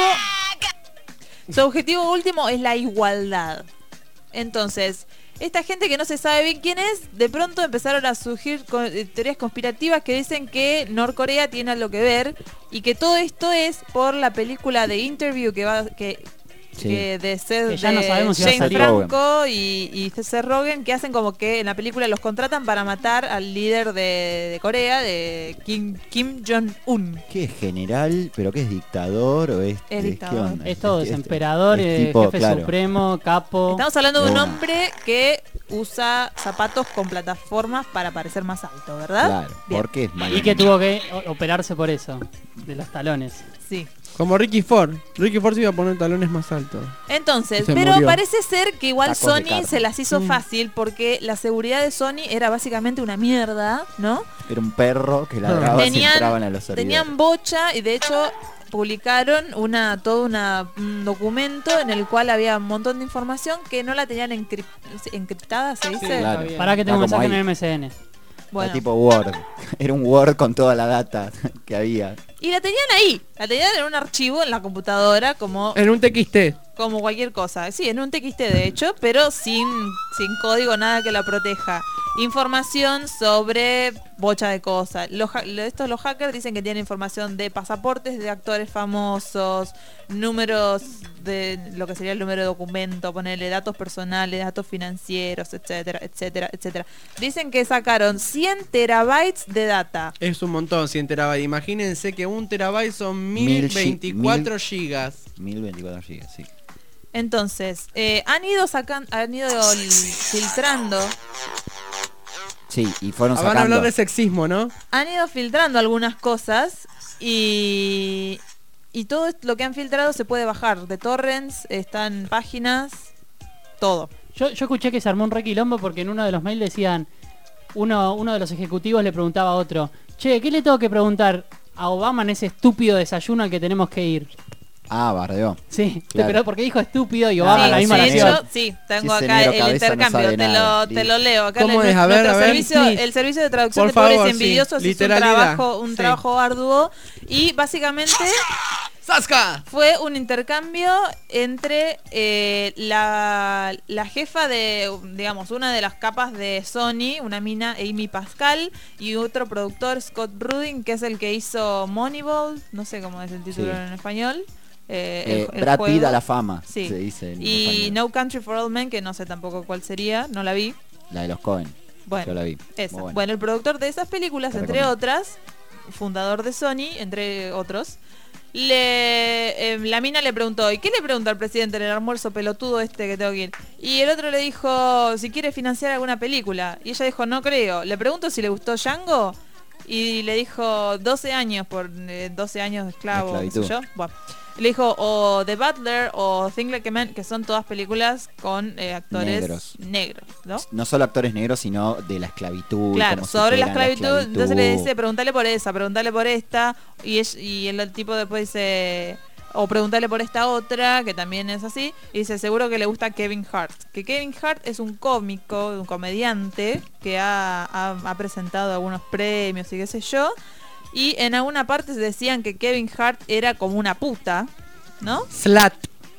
último es la igualdad. Entonces, esta gente que no se sabe bien quién es, de pronto empezaron a surgir teorías conspirativas que dicen que Norcorea tiene algo que ver y que todo esto es por la película de Interview que de Seth, Que ya no sabemos si va a James salir. Franco y Seth Rogen, que hacen como que en la película los contratan para matar al líder de Corea, de Kim Jong-un. ¿Qué es general? ¿Pero qué es dictador? ¿O es dictador. ¿qué onda? Es todo, es emperador, tipo, jefe claro. supremo, capo. Estamos hablando de un Una. hombre que usa zapatos con plataformas para parecer más alto, ¿verdad? Claro, Bien. porque es malo. Y que tuvo que operarse por eso, de los talones. Sí. Como Ricky Ford. Ricky Ford se iba a poner talones más altos. Entonces, Se pero murió. parece ser que igual Tacos de Sony carne. se las hizo fácil porque la seguridad de Sony era básicamente una mierda, ¿no? Era un perro que ladraba y entraban a los servidores. Tenían bocha y de hecho publicaron un documento en el cual había un montón de información que no la tenían encriptada, ¿se dice? Claro. Para que tengo un Está como mensaje en ahí. el MSN. Bueno. Era tipo Word. Era un Word con toda la data que había. Y la tenían ahí, la tenían en un archivo en la computadora como En un TXT. como cualquier cosa. Sí, en un TXT de hecho, pero sin código, nada que la proteja. Información sobre bocha de cosas. Los hackers dicen que tienen información de pasaportes de actores famosos, números de lo que sería el número de documento, ponerle datos personales, datos financieros, etcétera, etcétera, etcétera. Dicen que sacaron 100 terabytes de data. Es un montón, 100 terabytes. Imagínense que un terabyte son 1024 gigas. 1024 gigas, sí. Entonces, han ido filtrando. Sí, y fueron Van a sacando. hablar de sexismo, ¿no? Han ido filtrando algunas cosas y Y todo lo que han filtrado se puede bajar de torrents, están páginas, todo. Yo escuché que se armó un requilombo porque en uno de los mails decían, uno de los ejecutivos le preguntaba a otro, che, ¿qué le tengo que preguntar a Obama en ese estúpido desayuno al que tenemos que ir? Ah, bardeó. Sí, Claro. pero porque dijo estúpido y Obama la misma de oración. hecho, sí, tengo Sí, acá ese negro el cabeza no intercambio, sabe nada. te lo leo. Acá ¿Cómo en es? A ver, nuestro a ver, servicio, please. el servicio de traducción Por de pobres favor, y envidiosos sí. hizo un Literalidad. un Sí. trabajo arduo y básicamente fue un intercambio entre la jefa de, digamos, una de las capas de Sony, una mina, Amy Pascal, y otro productor, Scott Rudin, que es el que hizo Moneyball, no sé cómo es el título Sí. en español. Brad Pitt juego. a la fama, Sí. se dice en Y español. No Country for Old Men, que no sé tampoco cuál sería, no la vi. La de los Coen. Bueno, Yo la vi. esa. Muy Bueno, el productor de esas películas, Te entre recomiendo. otras, fundador de Sony, entre otros, la mina le preguntó, ¿y qué le pregunta al presidente en el almuerzo pelotudo este que tengo que ir? Y el otro le dijo, si quiere financiar alguna película. Y ella dijo, no creo. Le pregunto si le gustó Django. Y le dijo 12 años por 12 años de esclavo, qué sé Esclavitud. yo. Bueno. Le dijo o The Butler o Think Like a Man, que son todas películas con actores negros, ¿no? No solo actores negros, sino de la esclavitud. Claro, cómo sobre la superan esclavitud. Entonces le dice, preguntale por esa, preguntale por esta. Y el tipo después dice, o preguntale por esta otra, que también es así. Y dice, seguro que le gusta Kevin Hart. Que Kevin Hart es un cómico, un comediante, que ha presentado algunos premios y qué sé yo. Y en alguna parte se decían que Kevin Hart era como una puta, ¿no? Slut.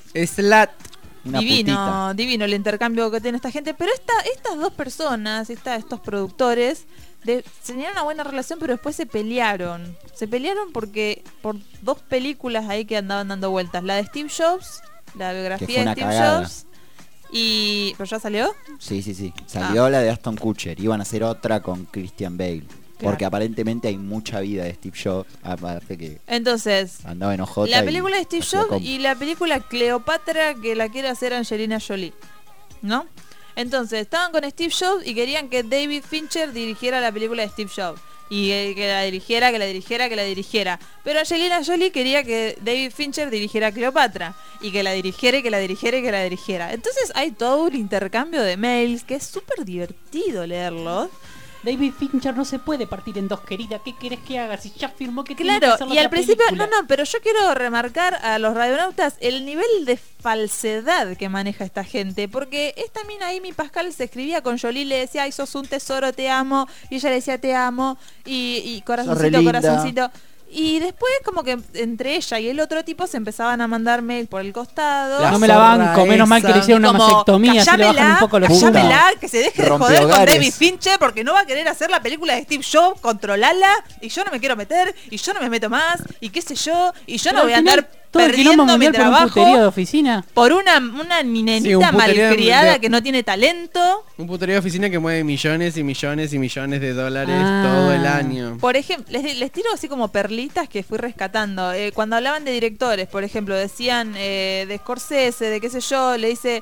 Una Divino, putita. divino el intercambio que tiene esta gente. Pero estas dos personas, estos productores, tenían una buena relación, pero después se pelearon. Se pelearon porque por dos películas ahí que andaban dando vueltas. La de Steve Jobs, la Que biografía fue de una Steve cagada. Jobs. ¿Pero ya salió? Sí. Salió la de Aston Kutcher. Iban a hacer otra con Christian Bale. Claro. Porque aparentemente hay mucha vida de Steve Jobs. Aparte que Entonces, andaba en OJ. la película de Steve hacía Jobs comp. y la película Cleopatra que la quiere hacer Angelina Jolie, ¿no? Entonces, estaban con Steve Jobs y querían que David Fincher dirigiera la película de Steve Jobs. Y que la dirigiera. Pero Angelina Jolie quería que David Fincher dirigiera Cleopatra. Y que la dirigiera. Entonces hay todo un intercambio de mails que es súper divertido leerlos. David Fincher no se puede partir en dos, querida. ¿Qué querés que haga si ya firmó que tiene que Claro, hacer la y al otra principio, película? pero yo quiero remarcar a los radionautas el nivel de falsedad que maneja esta gente, porque esta mina Amy Pascal se escribía con Jolie, le decía, ay, sos un tesoro, te amo, y ella le decía, te amo, y Sos re linda. corazoncito. Y después como que entre ella y el otro tipo se empezaban a mandar mail por el costado. No me la banco, menos mal que le hicieron una Como, mastectomía, así le bajan un poco los callámela, que se deje de Rompe joder con hogares. David Fincher porque no va a querer hacer la película de Steve Jobs, controlala, y yo no me quiero meter, y yo no me meto más, y qué sé yo, y yo no voy a andar todo el quilombo perdiendo mi mundial por un trabajo puterío de oficina. por una nenita Sí, un puterío malcriada de- que no tiene talento. Un puterío de oficina que mueve millones y millones y millones de dólares Ah. todo el año. Por ejemplo, les tiro así como perlitas que fui rescatando. Cuando hablaban de directores, por ejemplo, decían de Scorsese, de qué sé yo, le dice...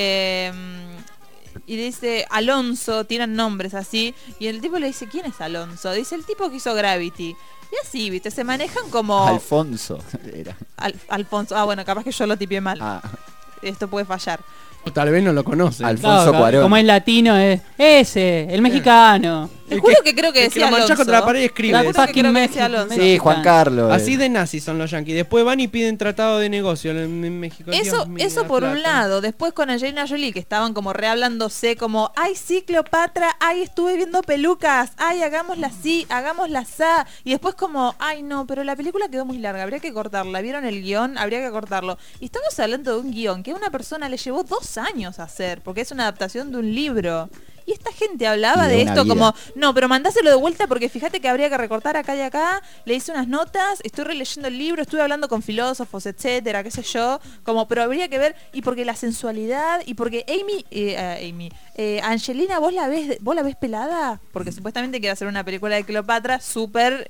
y dice Alonso, tiran nombres así, y el tipo le dice, ¿quién es Alonso? Dice, el tipo que hizo Gravity. Y así, viste, se manejan como... Alfonso era. Alfonso, bueno, capaz que yo lo tipié mal. Ah, Esto puede fallar. O tal vez no lo conoce. Alfonso Claro, Cuarón. como es latino, es ese, el mexicano. Te juro que creo que el que decía lo mancha Alonso. contra la pared y escribe. La Te juro que fucking creo que Mex- decía Alonso. Sí, Juan Carlos. Así de nazis son los yanquis. Después van y piden tratado de negocio en México. Dios Eso mío, por un plata. lado. Después con Angelina Jolie, que estaban como rehablándose, como, ay, sí, Cleopatra, ay, estuve viendo pelucas, ay, hagámosla así, hagámosla así. Y después como, ay, no, pero la película quedó muy larga, habría que cortarla. ¿Vieron el guión? Habría que cortarlo. Y estamos hablando de un guión que a una persona le llevó 2 años hacer, porque es una adaptación de un libro. Y esta gente hablaba Y de de una esto vida. como, no, pero mandáselo de vuelta porque fíjate que habría que recortar acá y acá. Le hice unas notas, estoy releyendo el libro, estuve hablando con filósofos, etcétera, qué sé yo. Como, pero habría que ver, y porque la sensualidad, y porque Angelina, ¿vos la ves pelada? Porque supuestamente quiere hacer una película de Cleopatra súper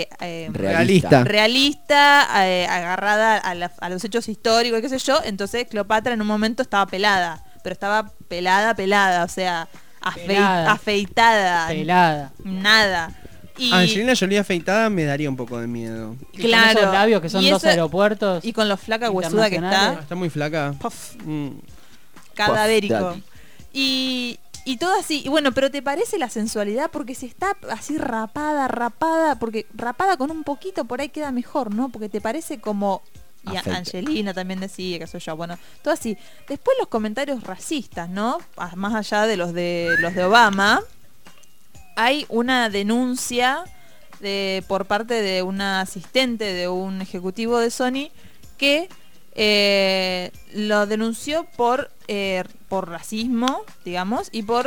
realista, agarrada a los hechos históricos, qué sé yo. Entonces Cleopatra en un momento estaba pelada, pero estaba pelada, o sea, Pelada. afeitada. Pelada. Nada. Y Angelina Jolie afeitada me daría un poco de miedo. Y con esos labios que son y 2 eso- aeropuertos. Y con lo flaca huesuda que está. Está muy flaca. Cadavérico. Puff Y todo así. Y bueno, pero ¿te parece la sensualidad? Porque si está así rapada, porque rapada con un poquito por ahí queda mejor, ¿no? Porque te parece como... Y Afeite. Angelina también decía, que soy yo. Bueno, todo así. Después los comentarios racistas, ¿no? Más allá de los de Obama, hay una denuncia por parte de una asistente de un ejecutivo de Sony que lo denunció por racismo, digamos, y por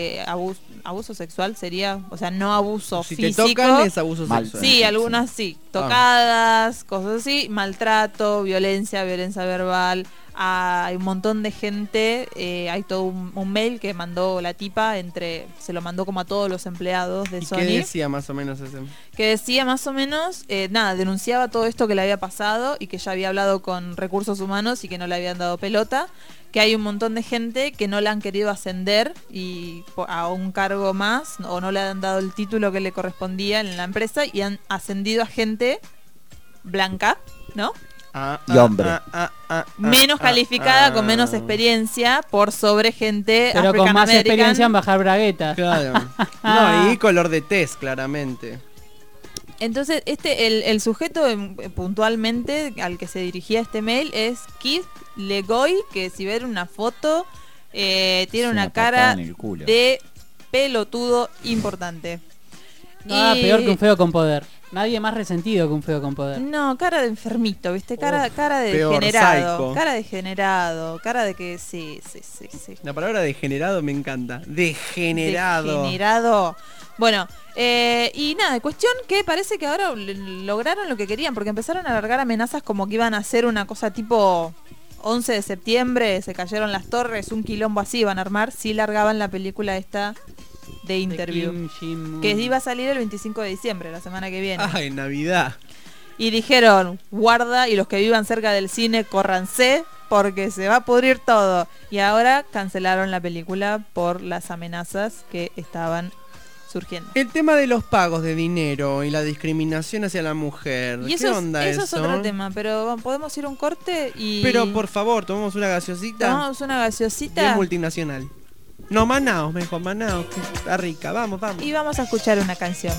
abuso sexual sería, o sea, no abuso Si te físico. tocan es abuso sexual. Sí, algunas sí, tocadas, cosas así, maltrato, violencia verbal. Hay un montón de gente, hay todo un mail que mandó la tipa, se lo mandó como a todos los empleados de ¿Y Sony. qué decía más o menos ese? Que decía más o menos, denunciaba todo esto que le había pasado y que ya había hablado con recursos humanos y que no le habían dado pelota, que hay un montón de gente que no la han querido ascender a un cargo más o no le han dado el título que le correspondía en la empresa y han ascendido a gente blanca, ¿no? Y hombre. Menos calificada, con menos experiencia, por sobre gente Pero con más African experiencia en bajar braguetas. Claro. No, y color de tez, claramente. Entonces, el sujeto puntualmente al que se dirigía este mail es Keith Legoy, que si ven una foto, tiene una cara en el culo. de pelotudo importante. Nada peor que un feo con poder. Nadie más resentido que un feo con poder. No, cara de enfermito, ¿viste? Cara de peor, degenerado. psycho. Cara de degenerado. Cara de que sí. La palabra degenerado me encanta. Degenerado. Degenerado. Bueno, y nada, cuestión que parece que ahora lograron lo que querían, porque empezaron a largar amenazas como que iban a hacer una cosa tipo 11 de septiembre, se cayeron las torres, un quilombo así iban a armar, si largaban la película esta de Interview, que iba a salir el 25 de diciembre, la semana que viene. Ay, Navidad. Y dijeron, guarda, y los que vivan cerca del cine, córranse, porque se va a pudrir todo. Y ahora cancelaron la película por las amenazas que estaban surgiendo. El tema de los pagos de dinero y la discriminación hacia la mujer. Y ¿Qué onda eso? es otro tema, pero podemos ir a un corte y... Pero por favor, tomamos una gaseosita. Tomamos una gaseosita. Bien multinacional. No, Manaos, mejor Manaos, que está rica. Vamos. Y vamos a escuchar una canción.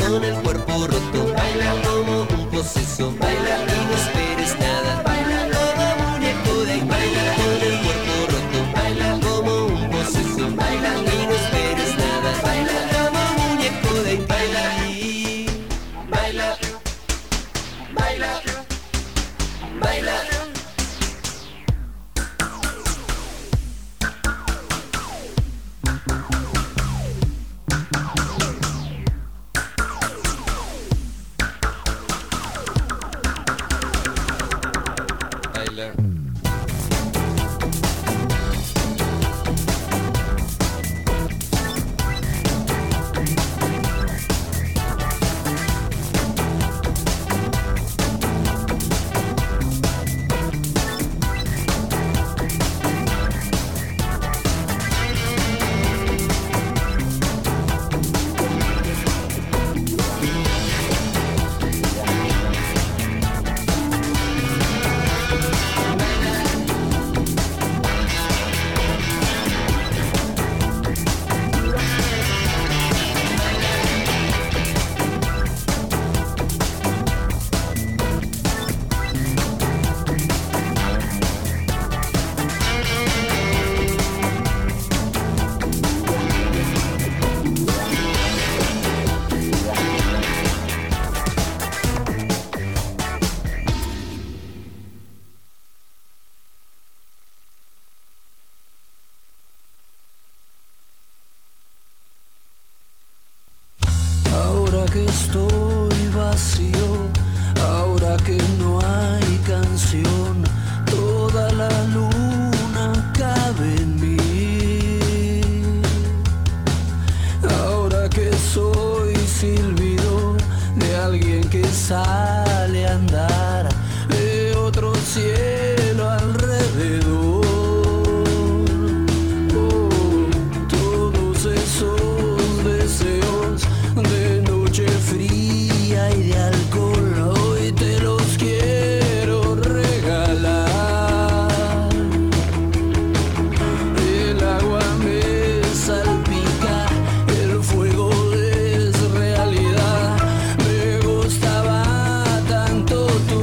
con el cuerpo roto. Baila como un poseso, baila y no esperes nada. Baila como muñeco de ahí, baila con el cuerpo roto. Baila como un poseso, baila y no esperes nada. Baila como muñeco de ahí, baila y baila, baila, baila. Ahora que estoy vacío, ahora que no hay canción, toda la luna cabe en mí. Ahora que soy silbido de alguien que sale a andar, de otro cielo alrededor. Todos esos deseos de noche fría y de alcohol, hoy te los quiero regalar. El agua me salpica, el fuego es realidad. Me gustaba tanto tu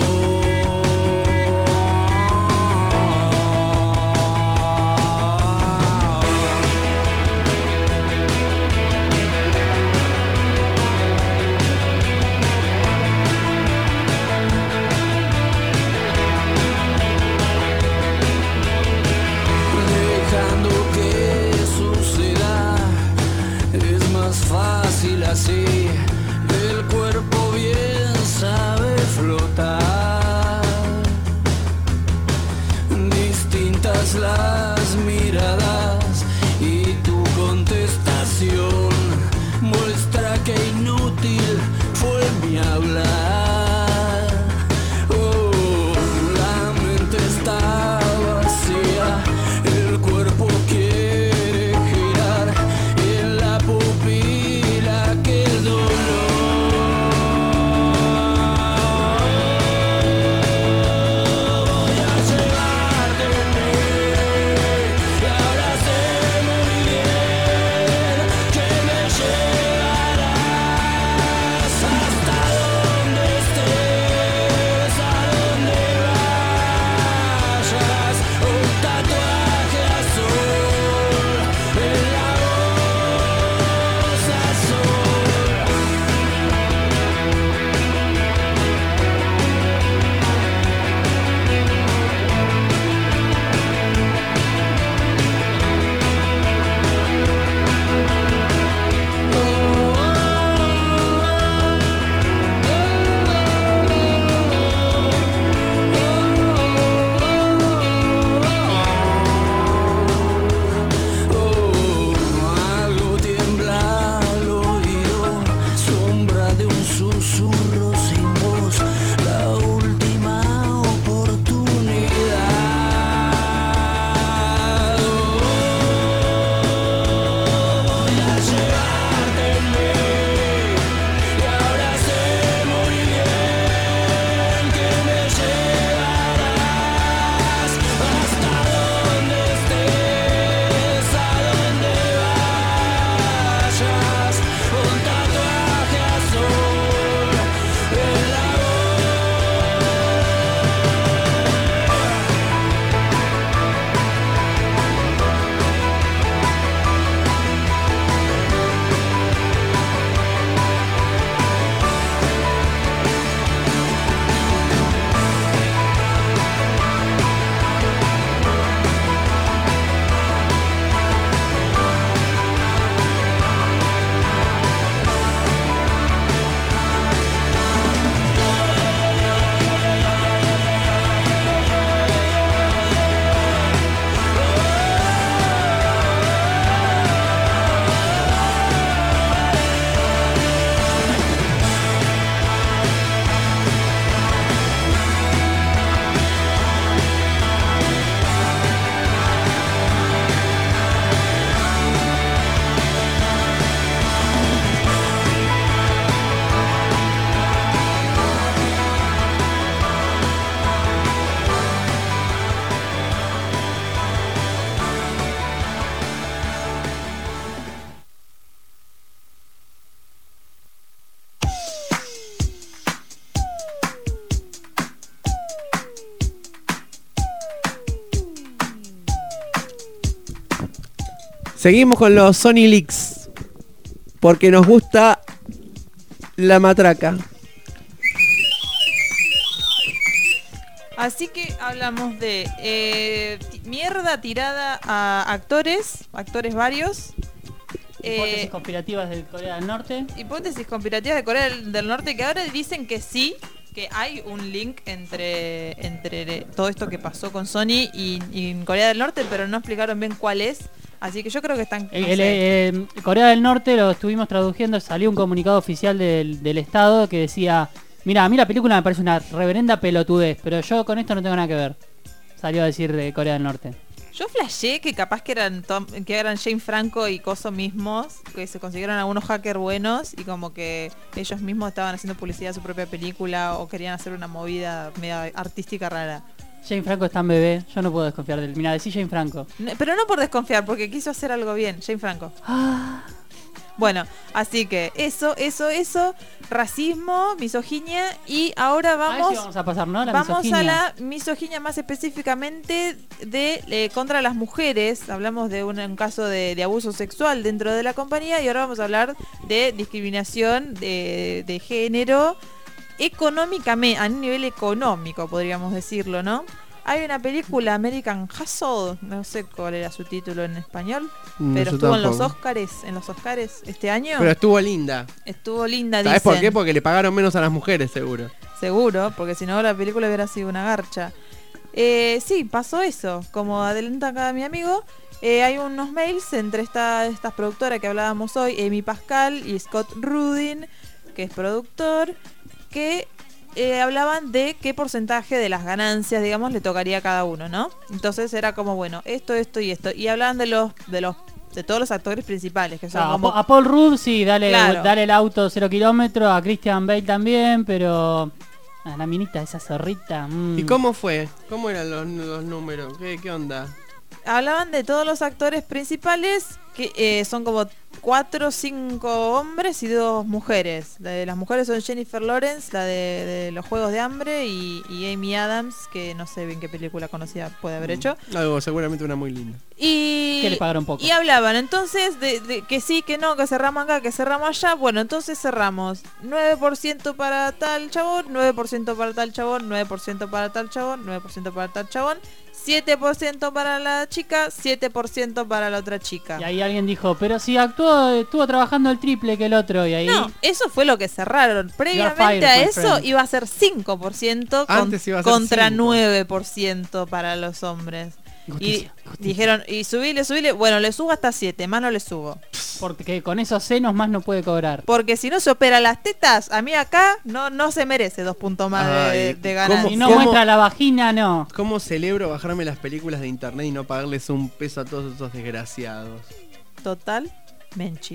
dejando que suceda, es más fácil así. El cuerpo bien sabe flotar. Distintas las miradas y tu contestación muestra que inútil fue mi hablar. Oh, la mente está vacía, el cuerpo quiere girar, en la pupila que el dolor. Voy a llevarte Seguimos con los Sony Leaks. Porque nos gusta la matraca. Así que hablamos de mierda tirada a actores varios. Hipótesis conspirativas de Corea del Norte. Hipótesis conspirativas de Corea del Norte que ahora dicen que sí, que hay un link entre todo esto que pasó con Sony y Corea del Norte, pero no explicaron bien cuál es. Así que yo creo que están... Corea del Norte lo estuvimos traduciendo, salió un comunicado oficial del Estado que decía... Mira, a mí la película me parece una reverenda pelotudez, pero yo con esto no tengo nada que ver. Salió a decir de Corea del Norte. Yo flashé que capaz que eran Jane Franco y Coso mismos, que se consiguieron algunos hackers buenos y como que ellos mismos estaban haciendo publicidad de su propia película o querían hacer una movida media artística rara. Jane Franco está en bebé, yo no puedo desconfiar de él. Mira, decí Jane Franco. Pero no por desconfiar, porque quiso hacer algo bien, Jane Franco. Bueno, así que eso, racismo, misoginia y ahora vamos a pasar, ¿no? Vamos misoginia. a la misoginia más específicamente de contra las mujeres. Hablamos de un caso de abuso sexual dentro de la compañía y ahora vamos a hablar de discriminación de género económicamente, a un nivel económico podríamos decirlo, ¿no? Hay una película, American Hustle, no sé cuál era su título en español, pero estuvo en los Oscars este año. Pero estuvo linda. Estuvo linda, ¿Sabes por qué? Porque le pagaron menos a las mujeres, seguro. Seguro, porque si no la película hubiera sido una garcha. Sí, pasó eso. Como adelanta acá mi amigo, hay unos mails entre estas productoras que hablábamos hoy, Amy Pascal y Scott Rudin, que es productor, que... hablaban de qué porcentaje de las ganancias, digamos, le tocaría a cada uno, ¿no? Entonces era como, bueno, esto y esto. Y hablaban de todos los actores principales, que son como... A Paul Rudd sí, dale Claro. el auto 0 kilómetros, a Christian Bale también, pero... A la minita, esa zorrita. ¿Y cómo fue? ¿Cómo eran los números? ¿Qué onda? Hablaban de todos los actores principales, que son como 4 o 5 hombres y 2 mujeres. Las mujeres son Jennifer Lawrence, la de los Juegos de Hambre, y Amy Adams, que no sé bien qué película conocida puede haber hecho. Algo, seguramente una muy linda. Y que le pagaron poco. Y hablaban entonces de que sí, que no, que cerramos acá, que cerramos allá. Bueno, entonces cerramos 9% para tal chabón, 9% para tal chabón, 9% para tal chabón, 9% para tal chabón, 7% para la chica, 7% para la otra chica. Y ahí alguien dijo, pero si estuvo trabajando el triple que el otro, y ahí... No, eso fue lo que cerraron. Previamente a eso iba a ser 5% Antes iba a ser contra 5. 9% para los hombres. Y dijeron, y subile, bueno, le subo hasta 7, más no le subo. Porque con esos senos más no puede cobrar. Porque si no se opera las tetas, a mí acá no se merece 2 puntos más de ganancia. Si no muestra la vagina, no. ¿Cómo celebro bajarme las películas de internet y no pagarles un peso a todos esos desgraciados? Total, Menchi.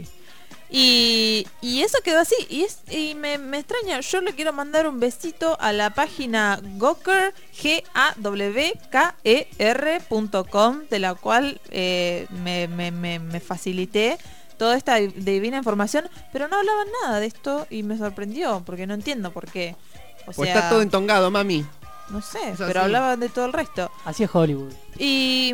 Y eso quedó así. Y me extraña. Yo le quiero mandar un besito a la página Gawker, GAWKER.com, de la cual me facilité toda esta divina información. Pero no hablaban nada de esto y me sorprendió, porque no entiendo por qué. Pues está todo entongado, mami. No sé, pero hablaban de todo el resto. Así es Hollywood. Y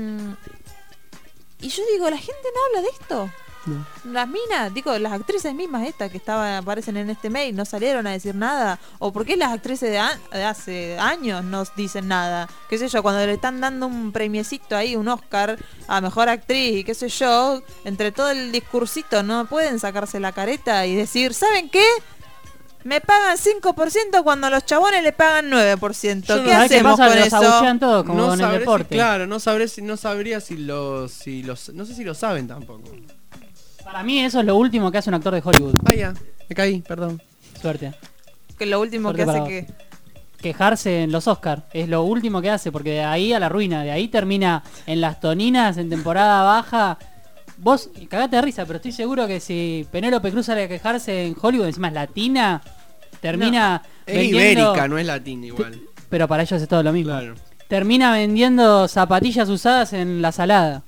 yo digo, la gente no habla de esto. No. Las minas, digo, las actrices mismas estas que aparecen en este mail no salieron a decir nada. ¿O por qué las actrices de hace años no dicen nada? Qué sé yo, cuando le están dando un premiecito ahí, un Oscar a mejor actriz y qué sé yo, entre todo el discursito no pueden sacarse la careta y decir, ¿saben qué? Me pagan 5% cuando los chabones le pagan 9%. ¿Qué hacemos con eso? Todo, como no en el deporte. Claro, no sabría si los no sé si lo saben tampoco. Para mí eso es lo último que hace un actor de Hollywood. Ah, ya, me caí, perdón. Suerte. Que lo último Suerte que hace para que... Quejarse en los Oscars. Es lo último que hace, porque de ahí a la ruina. De ahí termina en las toninas, en temporada baja. Vos, cagate de risa, pero estoy seguro que si Penélope Cruz sale a quejarse en Hollywood, encima es latina, termina Es vendiendo... ibérica, no es latina igual. Pero para ellos es todo lo mismo. Claro. Termina vendiendo zapatillas usadas en la salada.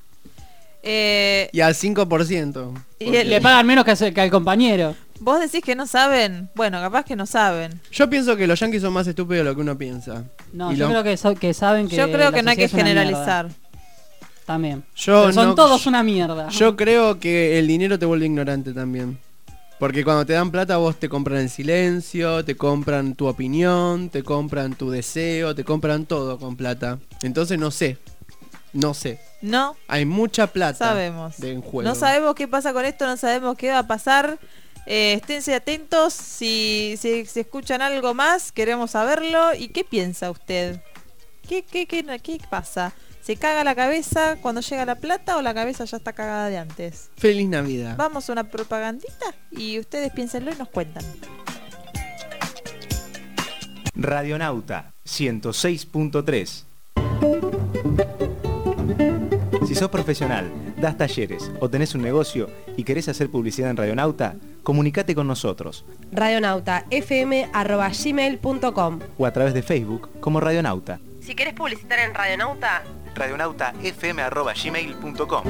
Y al 5%. Le pagan menos que al compañero. ¿Vos decís que no saben? Bueno, capaz que no saben. Yo pienso que los yankees son más estúpidos de lo que uno piensa. No, yo creo que saben que... Yo creo que la no hay que sociedad es una generalizar. mierda. También. Yo Son no- todos una mierda. Yo creo que el dinero te vuelve ignorante también. Porque cuando te dan plata vos te compran el silencio, te compran tu opinión, te compran tu deseo, te compran todo con plata. Entonces no sé. No Hay mucha plata sabemos. en juego. No sabemos qué pasa con esto, no sabemos qué va a pasar. Esténse atentos, si escuchan algo más, queremos saberlo. ¿Y qué piensa usted? ¿Qué pasa? ¿Se caga la cabeza cuando llega la plata o la cabeza ya está cagada de antes? Feliz Navidad. Vamos a una propagandita y ustedes piénsenlo y nos cuentan. Radionauta 106.3. Si sos profesional, das talleres o tenés un negocio y querés hacer publicidad en Radionauta, comunicate con nosotros radionautafm@gmail.com. o a través de Facebook como Radionauta. Si querés publicitar en Radionauta, radionautafm@gmail.com.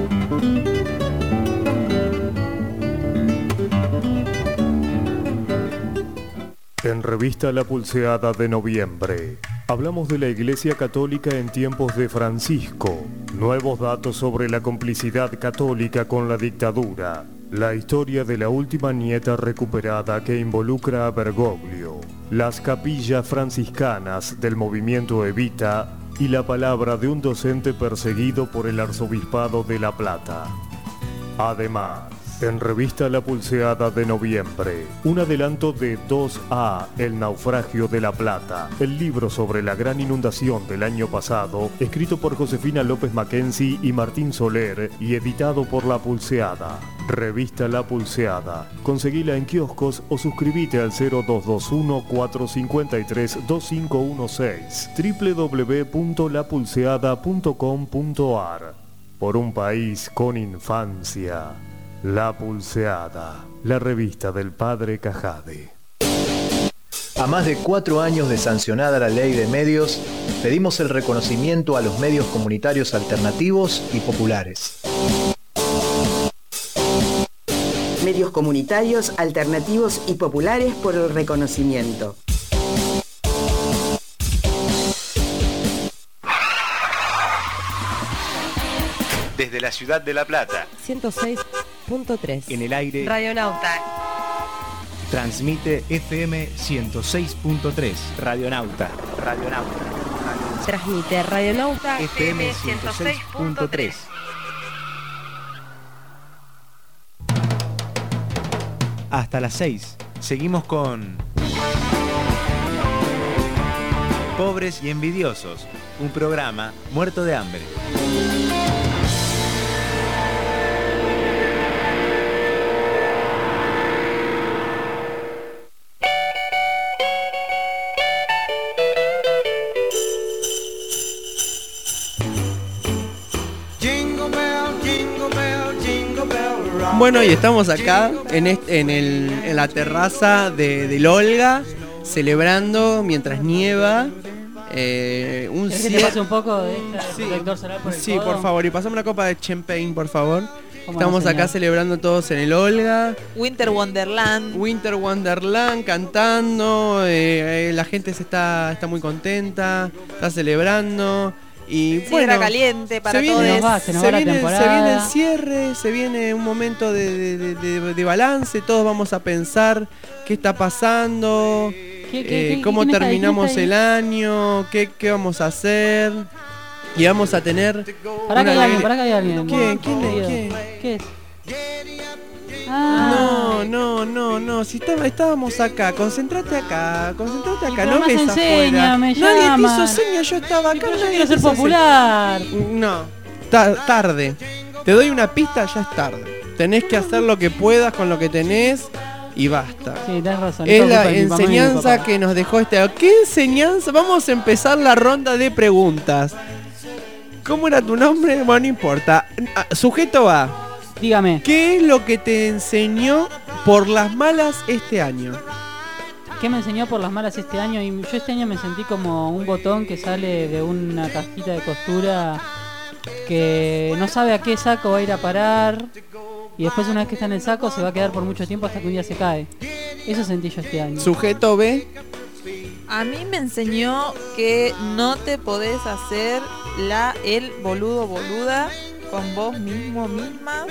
En Revista La Pulseada de noviembre, hablamos de la Iglesia Católica en tiempos de Francisco, nuevos datos sobre la complicidad católica con la dictadura, la historia de la última nieta recuperada que involucra a Bergoglio, las capillas franciscanas del movimiento Evita y la palabra de un docente perseguido por el Arzobispado de La Plata. Además, en Revista La Pulseada de noviembre, un adelanto de 2A, El naufragio de La Plata, el libro sobre la gran inundación del año pasado, escrito por Josefina López Mackenzie y Martín Soler y editado por La Pulseada. Revista La Pulseada. Conseguila en kioscos o suscríbete al 0221-453-2516 www.lapulseada.com.ar. Por un país con infancia. La Pulseada, la revista del padre Cajade. A más de 4 años de sancionada la ley de medios, pedimos el reconocimiento a los medios comunitarios alternativos y populares. Medios comunitarios, alternativos y populares por el reconocimiento. Desde la ciudad de La Plata, 106.3. en el aire, Radionauta. transmite FM 106.3. Radionauta. Transmite Radionauta FM 106.3. Hasta las 6. Seguimos con Pobres y Envidiosos, un programa muerto de hambre. Bueno, y estamos acá en la terraza del Olga, celebrando mientras nieva. Un ¿Querés que te pase un poco de protector solar por el Sí, codo? por favor, y pasame una copa de champagne, por favor. ¿Cómo Estamos no, acá señor? celebrando todos en el Olga. Winter Wonderland, cantando. La gente está muy contenta, está celebrando. Y Sidra caliente para se viene, todos. Se nos va la temporada. se viene el cierre, se viene un momento de balance, todos vamos a pensar qué está pasando, cómo quién está ahí? terminamos ¿Quién el está año, qué vamos a hacer. Y vamos a tener... Pará que hay una alguien, alegría- pará que hay alguien. ¿Quién? Querido. ¿Quién? ¿Qué es? Ah. No, si estábamos acá, concentrate acá, pero no más ves enseña, afuera. me Nadie te llaman. hizo señas, yo estaba acá. Pero yo nadie quiero te ser hizo popular. señas. No, tarde. Te doy una pista, ya es tarde. Tenés que hacer lo que puedas con lo que tenés y basta. Sí, tenés razón. Es por la culpa de mi mamá y mi enseñanza papá. que nos dejó ¿Qué enseñanza? Vamos a empezar la ronda de preguntas. ¿Cómo era tu nombre? Bueno, no importa. Sujeto A. Dígame. ¿Qué es lo que te enseñó por las malas este año? ¿Qué me enseñó por las malas este año? Y yo este año me sentí como un botón que sale de una cajita de costura que no sabe a qué saco va a ir a parar. Y después una vez que está en el saco se va a quedar por mucho tiempo hasta que un día se cae. Eso sentí yo este año. Sujeto B. A mí me enseñó que no te podés hacer el boludo, boluda, con vos mismo, misma.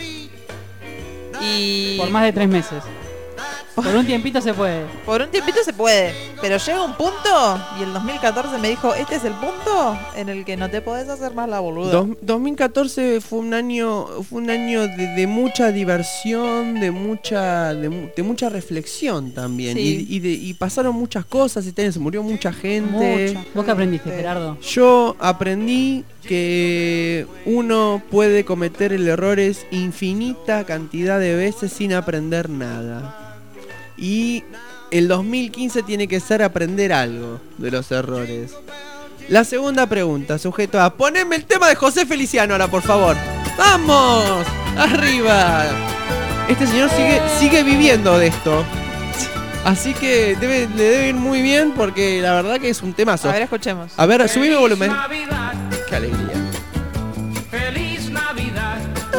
Y Por más de 3 meses. Por un tiempito se puede. por un tiempito se puede, pero llega un punto, y el 2014 me dijo, este es el punto en el que no te podés hacer más la boluda. 2014 fue un año de mucha diversión, de mucha reflexión también. Sí. Y pasaron muchas cosas, este año se murió mucha gente. ¿Vos qué aprendiste, Gerardo? Yo aprendí que uno puede cometer el errores infinita cantidad de veces sin aprender nada. Y el 2015 tiene que ser aprender algo de los errores. La segunda pregunta, sujeto A. Poneme el tema de José Feliciano ahora, por favor. ¡Vamos! ¡Arriba! Este señor sigue viviendo de esto. Así que le debe ir muy bien porque la verdad que es un temazo. A ver, escuchemos. A ver, subime el volumen. ¡Qué alegría! Feliz Navidad.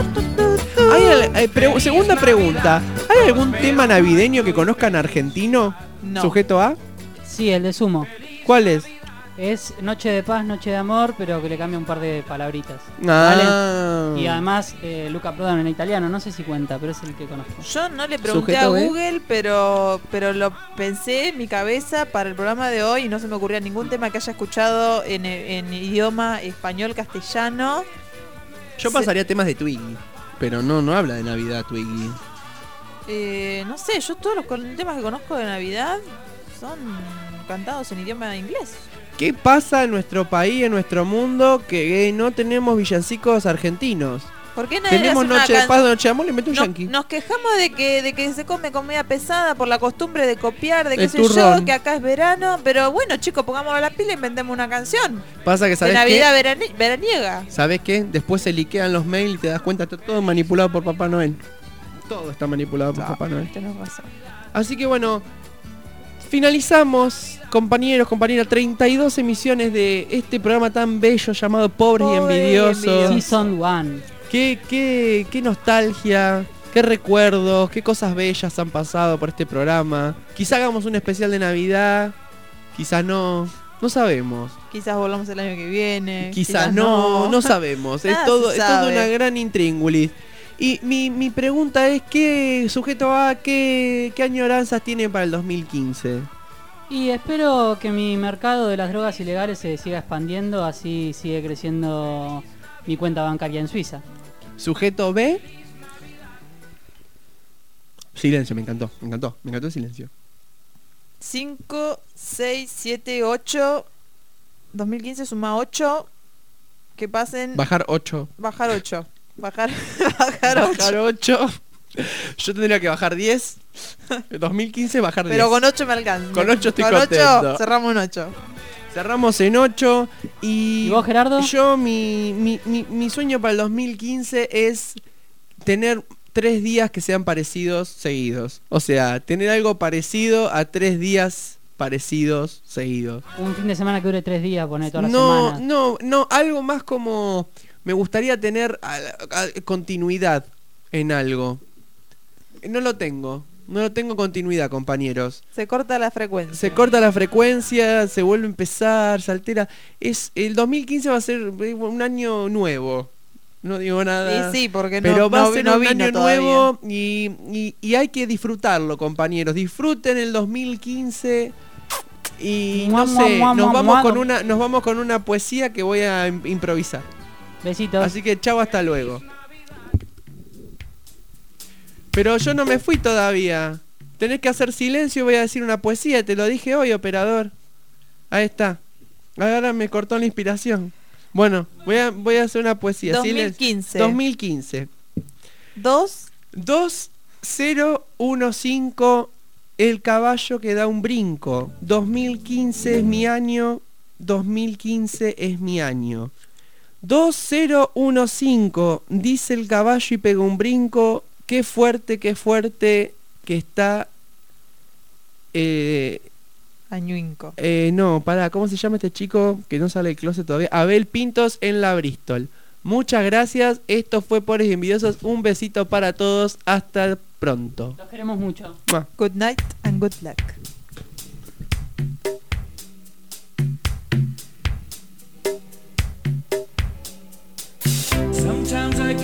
Segunda pregunta. ¿Hay algún tema navideño que conozcan argentino? No. ¿Sujeto A? Sí, el de Sumo. ¿Cuál es? Es Noche de Paz, Noche de Amor, pero que le cambia un par de palabritas. Ah. ¿Vale? Y además Luca Prodan en italiano, no sé si cuenta, pero es el que conozco. Yo no le pregunté a Google, pero lo pensé en mi cabeza para el programa de hoy y no se me ocurría ningún tema que haya escuchado en idioma español, castellano. Yo pasaría temas de Twiggy, pero no habla de Navidad Twiggy. No sé, yo todos los temas que conozco de Navidad son cantados en idioma inglés. ¿Qué pasa en nuestro país, en nuestro mundo, que no tenemos villancicos argentinos? ¿Por qué nadie Tenemos hace una Noche de Paz, Noche de Amor, le meto un yankee. Nos quejamos de que se come comida pesada por la costumbre de copiar, de qué El sé yo, turrón. que acá es verano, pero bueno, chicos, pongamos la pila e inventemos una canción Pasa que, de ¿sabes Navidad qué? veraniega. ¿Sabes qué? Después se liquean los mails y te das cuenta, está todo manipulado por Papá Noel. Todo está manipulado por Papá Noel. Tenés razón. Así que bueno, finalizamos, compañeros, compañeras, 32 emisiones de este programa tan bello llamado Pobres y Envidiosos. Season 1. Qué nostalgia, qué recuerdos, qué cosas bellas han pasado por este programa. Quizá hagamos un especial de Navidad, quizá no sabemos. Quizás volvamos el año que viene. Quizá no sabemos. Es Nada todo se una sabe. gran intríngulis. Y mi pregunta es, ¿qué sujeto A, qué añoranzas tiene para el 2015? Y espero que mi mercado de las drogas ilegales se siga expandiendo, así sigue creciendo mi cuenta bancaria en Suiza. Sujeto B. Silencio, me encantó el silencio. 5, 6, 7, 8. 2015 suma 8. Que pasen. Bajar 8. Bajar 8. Bajar 8. Yo tendría que bajar 10. 2015 bajar 10. Pero con 8 me alcanza. Con 8 estoy con contento. 8 cerramos en 8. Cerramos en 8 y vos, Gerardo? Yo mi sueño para el 2015 es tener 3 días que sean parecidos seguidos. O sea, tener algo parecido a 3 días parecidos seguidos. Un fin de semana que dure 3 días, poner toda la semana. No, algo más como me gustaría tener continuidad en algo. No lo tengo continuidad, compañeros. Se corta la frecuencia. Se corta la frecuencia, se vuelve a empezar, se altera. El 2015 va a ser un año nuevo. No digo nada. Y sí, porque pero va a ser un vino año todavía. nuevo y hay que disfrutarlo, compañeros. Disfruten el 2015 y no sé, nos vamos con una poesía que voy a improvisar. Besitos. Así que chau, hasta luego. Pero yo no me fui todavía. Tenés que hacer silencio, voy a decir una poesía. Te lo dije hoy, operador. Ahí está. Ahora me cortó la inspiración. Bueno, voy a hacer una poesía. 2015. 2015. 2015. El caballo que da un brinco. 2015 es mi año. 2015 es mi año. 2015. Dice el caballo y pega un brinco. Qué fuerte que está. Añuinco. No, pará, ¿cómo se llama este chico que no sale del closet todavía? Abel Pintos en la Bristol. Muchas gracias, esto fue Pobres y Envidiosos. Un besito para todos, hasta pronto. Los queremos mucho. Good night and good luck.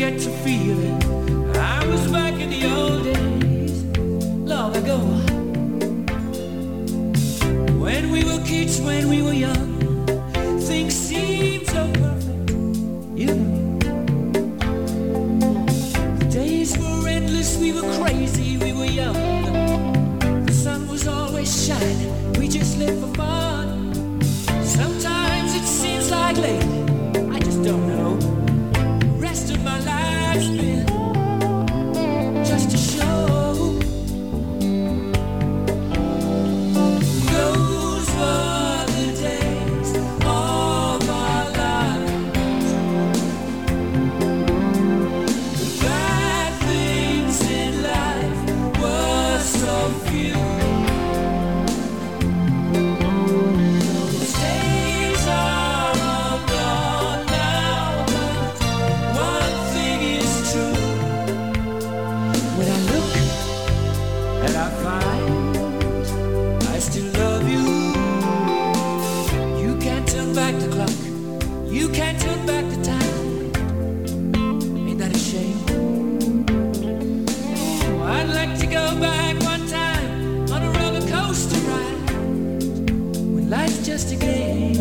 get to feeling I was back in the old days, long ago. When we were kids, when we were young, things seemed so perfect, you know. The days were endless, we were crazy, we were young. The sun was always shining, we just lived for fun. Sometimes it seems like lately, I just don't know. The rest of my life's been just a show. Those were the days of our lives. The bad things in life were so few. Those days are all gone now, but one thing is true. When I look and I find I still love you, you can't turn back the clock, you can't turn back the time. Ain't that a shame? Oh, I'd like to go back one time on a roller coaster ride when life's just a game.